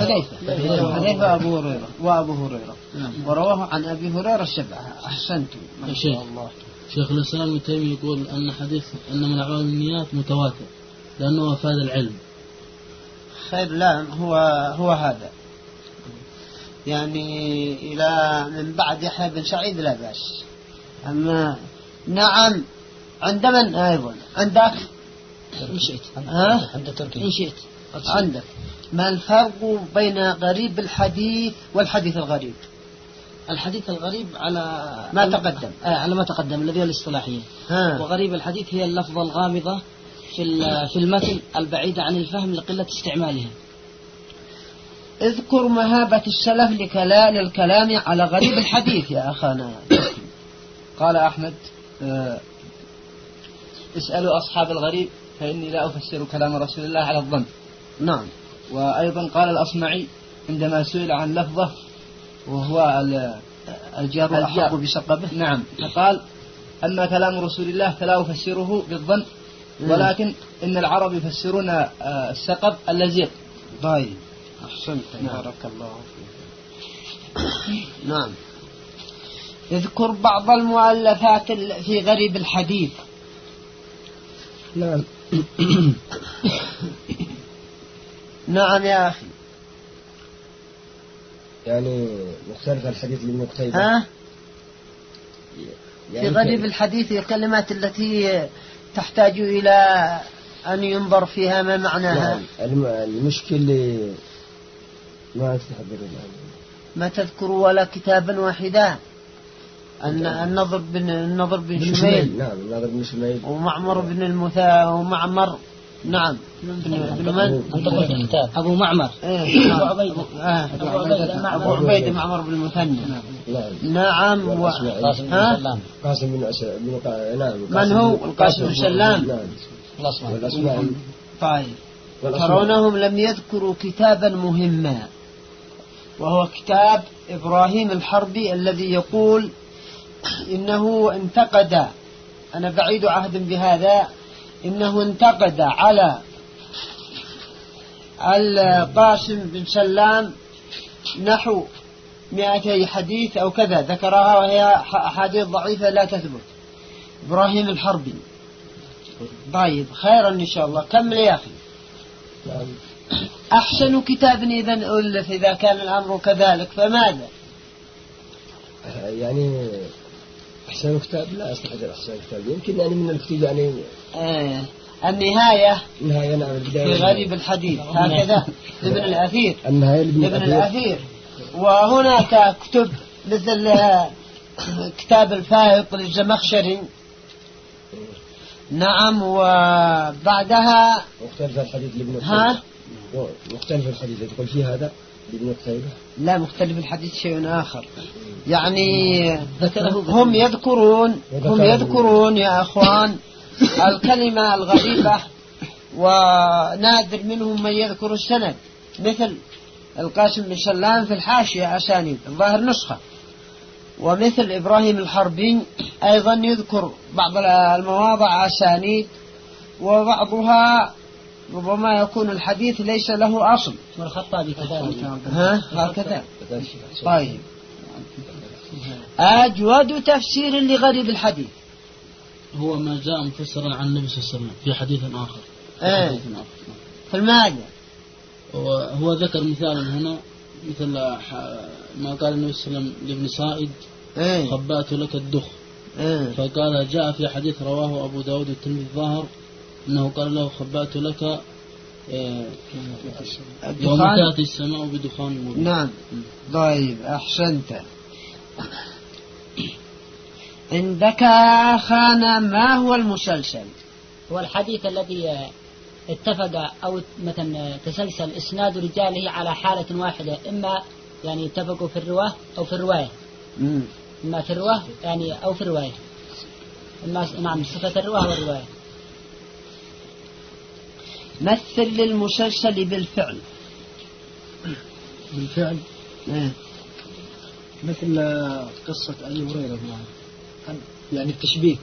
وأبو هريرة. ورواه عن أبي هريرة 7. أحسنتم ما شاء الله. شيخ الإسلام ابن تيمية يقول أن حديث إنما الأعمال بالنيات متواتر لأنه أفاد العلم. خير. لا هو هذا يعني إلى من بعد يحيى بن سعيد لا بأس. أما نعم عند من أيضا عندك إن شئت. إن شئت عندك. ما الفرق بين غريب الحديث والحديث الغريب؟ الحديث الغريب على ما تقدم. على ما تقدم الذي هو الاصطلاحية. وغريب الحديث هي اللفظة الغامضة في المتن البعيدة عن الفهم لقلة استعمالها. اذكر مهابة السلف للكلام على غريب الحديث يا أخانا. قال أحمد اسألوا أصحاب الغريب فإني لا أفسر كلام رسول الله على الظن. نعم. وأيضا قال الأصمعي عندما سئل عن لفظة وهو الجار أحق بسقبه. نعم. فقال أما كلام رسول الله فلا أفسره بالظن ولكن إن العرب يفسرون السقب اللزيق. طيب أحسنت. بارك الله فيك. نعم. اذكر بعض المؤلفات في غريب الحديث. نعم. نعم يا أخي. يعني مختلف الحديث لابن قتيبة. في غريب الحديث الكلمات التي تحتاج إلى أن ينظر فيها ما معناها. المشكل ما أستحضر الآن. ما تذكر ولا كتابا واحدا. النضر بن شميل. نعم النضر بن شميل. ومعمر بن ومعمر. نعم. بن من؟ أبو معمر. أبو عبيدة معمر بن المثنى. نعم. قاسم بن نعم. من هو القاسم بن سلام؟ والأسماء. طيب. ترونهم لم يذكروا كتابا مهما، وهو كتاب إبراهيم الحربي الذي يقول إنه انتقد، أنا بعيد عهد بهذا، إنه انتقد على القاسم بن سلام نحو 200 حديث أو كذا ذكرها، وهي أحاديث ضعيفة لا تثبت. إبراهيم الحربي. طيب خيرا إن شاء الله. كمل يا أخي. أحسن كتاب إذا ألف إذا كان الأمر كذلك فماذا؟ يعني أحسن كتاب لا أستحضر أحسن كتاب، يمكن يعني من الكتب يعني النهاية. نعم. في غريب الحديث هكذا ابن الأثير. النهاية ابن الأثير. وهناك كتب مثل كتاب الفائق للزمخشري. نعم. وبعدها مختلف الحديث لابن قتيبة. مختلف الحديث يقول فيه هذا لابن قتيبة. لا، مختلف الحديث شيء آخر. يعني هم يذكرون يا أخوان الكلمة الغريبة، ونادر منهم من يذكر السند، مثل القاسم بن سلام في الحاشية أسانيد الظاهر نسخة، ومثل إبراهيم الحربي أيضا يذكر بعض المواضع أسانيد، وبعضها ربما يكون الحديث ليس له أصل. والخطابي كذلك. هكذا. طيب. أجود تفسير لغريب الحديث هو ما جاء مفسرا عن النبي صلى الله عليه وسلم في حديث آخر. في الماذا؟ هو ذكر مثالا هنا، مثل ما قال النبي صلى الله عليه وسلم لابن سائد خبأت لك الدخ، فقال جاء في حديث رواه أبو داود الترمذي الظاهر أنه قال له خبأت لك يوم تأتي السماء بدخان مبين. نعم. طيب أحسنت. عندك خان ما هو المسلسل؟ هو الحديث الذي اتفق أو مثلا تسلسل إسناد رجاله على حالة واحدة، إما يعني اتفقوا في الرواة أو في الرواية. إما في الرواة يعني أو في الرواية. إما نعم صفة الرواة والرواية. مثل للمسلسل بالفعل. بالفعل مثل قصة أبي هريرة يعني التشبيك.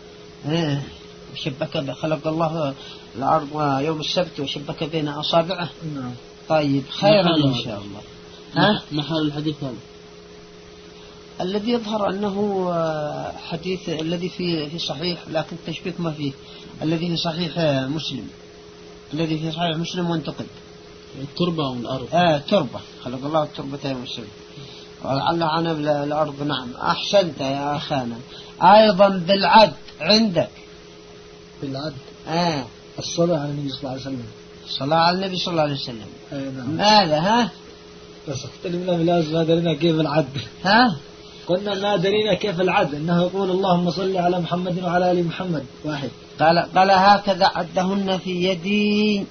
شبك خلق الله الأرض يوم السبت وشبك بين أصابعه. نعم. طيب خيرا إن شاء الله. محل الحديث هذا الذي يظهر أنه حديث الذي في صحيح، لكن التشبيك ما فيه، الذي في صحيح مسلم، الذي في صحيح مسلم وانتقد. التربة والأرض. تربة خلق الله التربة يوم السبت ولعل عنب الأرض. نعم أحسنت يا أخانا. أيضا بالعد عندك. بالعد الصلاة على النبي صلى الله عليه وسلم. الصلاة على النبي صلى الله عليه وسلم. نعم. ماذا بس اختلفنا بلازم ما درينا كيف العد. قلنا ما درينا كيف العد، انه يقول اللهم صل على محمد وعلى ال محمد واحد. قال هكذا عدهن في يدي.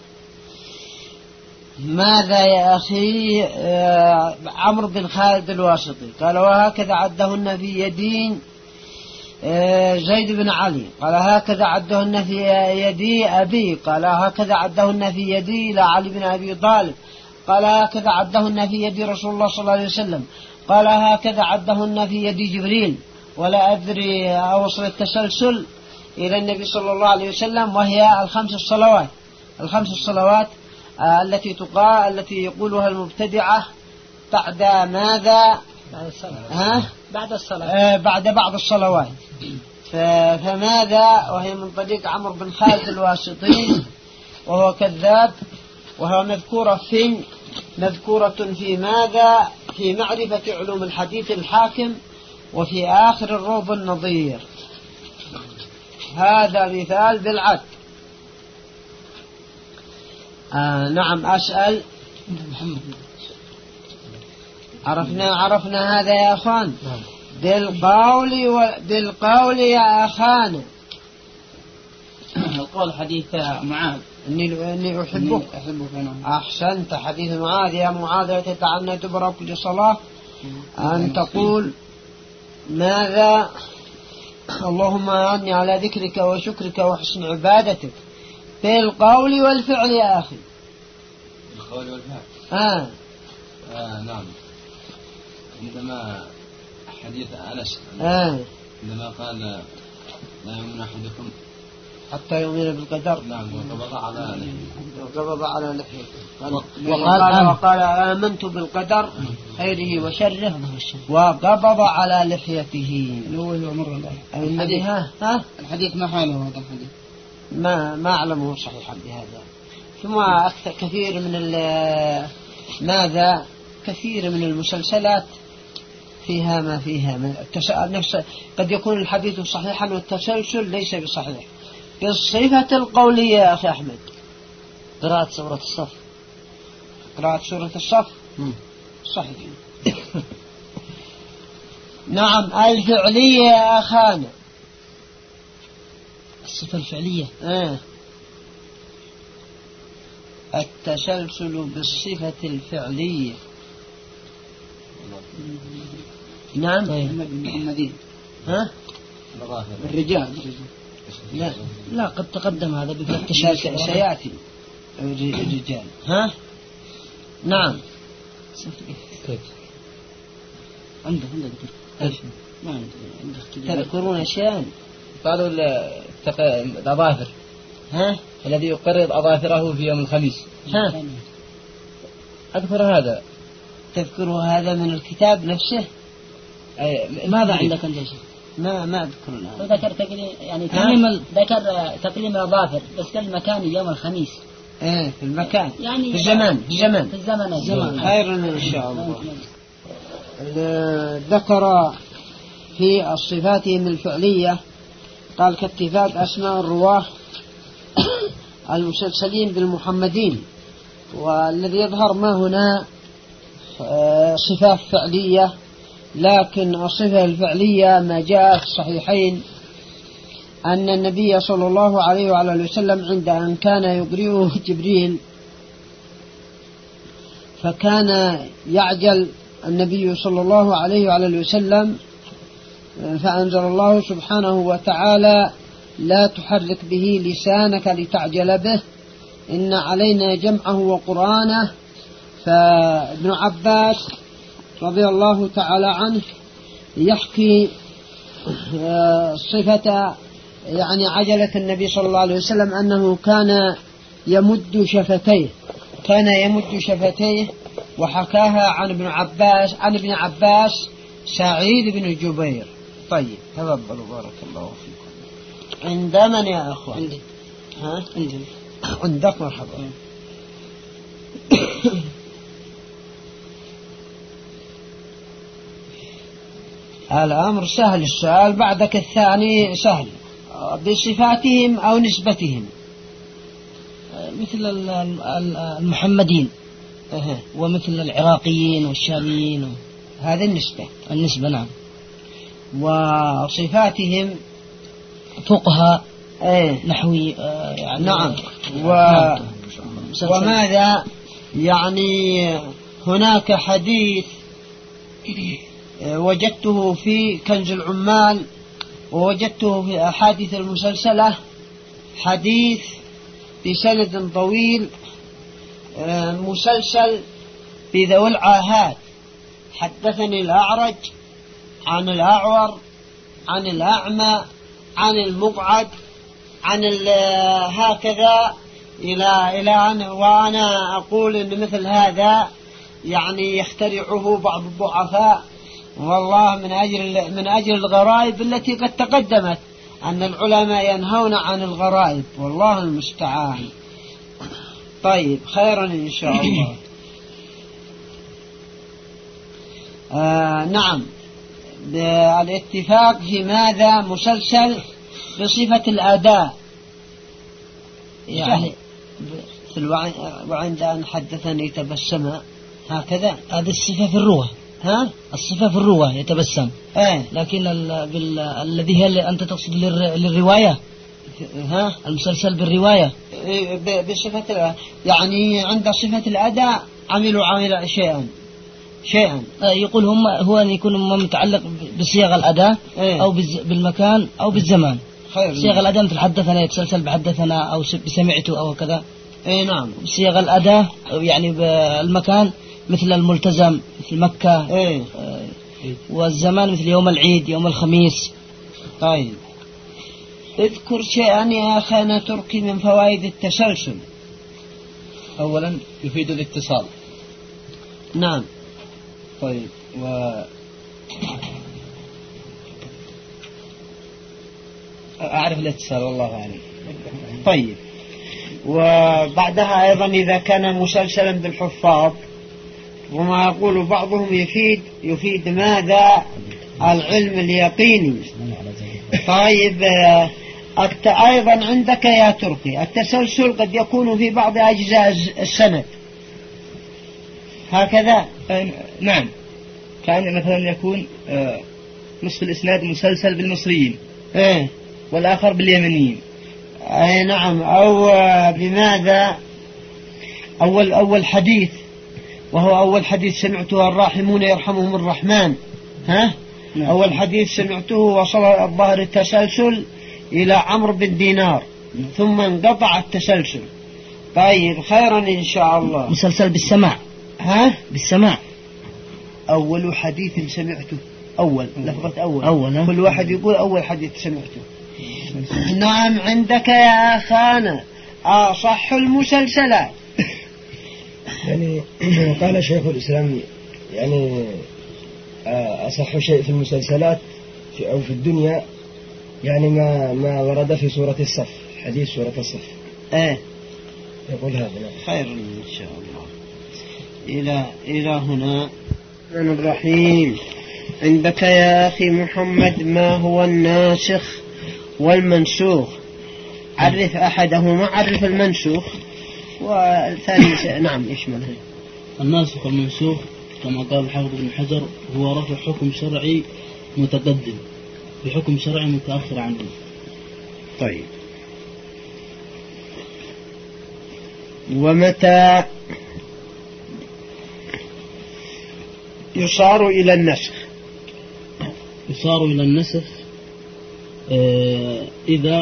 ماذا يا أخي؟ عمرو بن خالد الواسطي قال وهكذا عدهن في يدي زيد بن علي، قال هكذا عدهن في يدي أبي، قال هكذا عدهن في يدي إلى علي بن أبي طالب، قال هكذا عدهن في يدي رسول الله صلى الله عليه وسلم، قال هكذا عدهن في يدي جبريل. ولا أدري أوصل التسلسل إلى النبي صلى الله عليه وسلم، وهي الخمس الصلوات التي التي يقولها المبتدعة بعد ماذا؟ بعد الصلاة. بعد بعض الصلوات. فماذا؟ وهي من طريق عمرو بن خالد الواسطي وهو كذاب، وهو مذكورة في ماذا؟ في معرفة علوم الحديث الحاكم، وفي آخر الروض النظير. هذا مثال بالعد. نعم أسأل. عرفنا هذا يا أخوان. بالقول يا أخانا. القول حديث معاذ إني أحبك. أحسنت. حديث معاذ يا معاذ تتعنى دبر كل صلاة أن تقول ماذا؟ اللهم أعني على ذكرك وشكرك وحسن عبادتك بالقول والفعل يا أخي. بالقول والفعل. نعم. عندما حديث أنس عندما قال لا يؤمن أحدكم حتى يؤمن بالقدر. نعم. وقبض على لحيته. وقال آمنت بالقدر خيره وشره وقبض على لحيته. الحديث ما حاله هذا الحديث. ما أعلمه صحيحا بهذا. ثم أكثر كثير من كثير من المسلسلات فيها ما فيها من نفس. قد يكون الحديث صحيحا والتسلسل ليس بصحيح. بالصفة القولية يا أخي أحمد قراءة سورة الصف. قراءة سورة الصف صحيح. نعم. الفعلية يا أخانا. الصفة الفعلية التسلسل بالصفة الفعلية. نعم. محمدين. الرجال. لا قد تقدم هذا بفتح سيأتي الرجال. نعم. عندك تذكرون أشياء. قالوا الأظافر الذي يقرض أظافره في يوم الخميس. أذكر هذا. تذكر هذا من الكتاب نفسه. ماذا عندك أنت؟ ما أذكر الآن. ذكر يعني ذكر تقليم الأظافر بس المكان يوم الخميس. في المكان يعني في الزمان خير إن شاء الله. ذكر في الصفاتهم الفعلية قال كاتفاق أسماء الرواه المسلسلين بالمحمدين. والذي يظهر ما هنا صفات فعلية، لكن الصفة الفعلية ما جاء في الصحيحين أن النبي صلى الله عليه وعلى وسلم عند أن كان يقرئه جبريل فكان يعجل النبي صلى الله عليه وعلى وسلم فأنزل الله سبحانه وتعالى لا تحرك به لسانك لتعجل به إن علينا جمعه وقرآنه. فابن عباس رضي الله تعالى عنه يحكي صفة يعني عجلة النبي صلى الله عليه وسلم أنه كان يمد شفتيه وحكاها عن ابن عباس سعيد بن جبير. طيب تفضلوا بارك الله فيكم. عند من يا أخوة؟ عندي. عندي. عندك مرحبا. الأمر سهل. السؤال بعدك الثاني سهل. بصفاتهم أو نسبتهم مثل المحمدين ومثل العراقيين والشاميين هذه النسبة. نعم. وصفاتهم فقهاء نحوي يعني. نعم. وماذا يعني هناك حديث وجدته في كنز العمال ووجدته في أحاديث المسلسلة حديث بسند طويل مسلسل بذوي العاهات. حدثني الأعرج عن الأعور عن الأعمى عن المقعد عن هكذا إلى أن وأنا أقول إن مثل هذا يعني يخترعه بعض الضعفاء والله من أجل الغرائب التي قد تقدمت أن العلماء ينهون عن الغرائب والله المستعان. طيب خيرا إن شاء الله. نعم. الاتفاق في ماذا؟ مسلسل بصفة الأداء يعني وعند أن حدثني تبسم هكذا. هذه الصفة في الروح. ها الصفة في الروة يتبسم. لكن الذي هي أنت تقصد للرواية، ها المسلسل بالرواية بصفة يعني عند صفة الأداء عملوا شيئا يقول هو أن يكون متعلق بصيغ الأداء أو بالمكان أو بالزمان. صيغ الأداء مثل حدثنا يتسلسل بحدثنا أو بسمعته أو كذا. نعم. صيغ الأداء يعني بالمكان مثل الملتزم مثل مكة. والزمان مثل يوم العيد يوم الخميس. طيب اذكر شيئا يا أخانا تركي من فوائد التسلسل. أولا يفيد الاتصال. نعم. طيب أعرف الاتصال والله أعلم. طيب وبعدها أيضا إذا كان مسلسلا بالحفاظ، وما يقول بعضهم يفيد ماذا؟ العلم اليقيني. طيب أيضا عندك يا تركي التسلسل قد يكون في بعض أجزاء السند هكذا. نعم، كان مثلا يكون نصف الإسناد مسلسل بالمصريين والآخر باليمنيين. نعم. أو بماذا؟ أول حديث، وهو أول حديث سمعته الراحمون يرحمهم الرحمن. ها؟ نعم. أول حديث سمعته وصل الظاهر التسلسل إلى عمرو بن دينار ثم انقطع التسلسل. طيب خيرا إن شاء الله. مسلسل بالسماع. ها؟ بالسماع. أول حديث سمعته، لفظة أول. كل واحد يقول أول حديث سمعته. نعم عندك يا أخانا أصح المسلسلات. يعني قال شيخ الإسلام يعني أصح شيء في المسلسلات أو في الدنيا يعني ما ورد في سورة الصف، حديث سورة الصف. يقول هذا. خير إن شاء الله. إلى هنا. الرحمن الرحيم. عندك يا أخي محمد ما هو الناسخ والمنسوخ؟ عرف أحدهما، عرف المنسوخ والثاني نعم يشمله. الناسخ والمنسوخ كما قال الحافظ ابن حجر هو رفع حكم شرعي متقدم بحكم شرعي متأخر عنه. طيب ومتى يصار إلى النسخ؟ يصار إلى النسخ إذا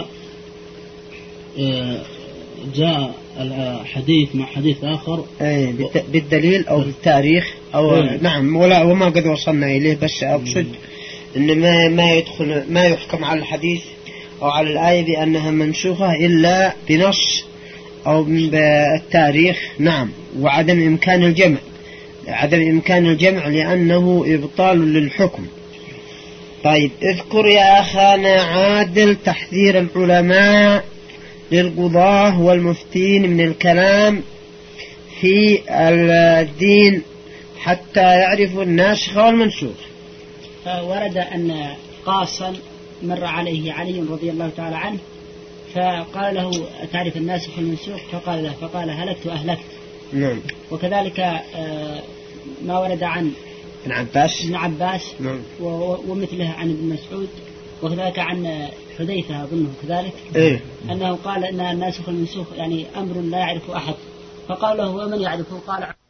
جاء الحديث مع حديث آخر بالدليل أو بالتاريخ أو نعم وما قد وصلنا إليه، بس أقصد إن ما يحكم على الحديث أو على الآية بأنها منسوخة إلا بنص أو بالتاريخ. نعم. وعدم إمكان الجمع لأنه إبطال للحكم. طيب اذكر يا أخانا عادل تحذير العلماء للقضاة والمفتين من الكلام في الدين حتى يعرفوا الناسخ والمنسوخ. ورد أن قاصا مر عليه علي رضي الله تعالى عنه فقال له تعرف الناسخ والمنسوخ؟ فقال له، فقال هلكت أهلكت. نعم. وكذلك ما ورد عن ابن عباس نعم. ومثله عن ابن مسعود، وكذلك عن حذيفة أظنه كذلك أنه قال أن الناسخ والمنسوخ يعني أمر لا يعرفه أحد، فقال له ومن يعرفه؟ قال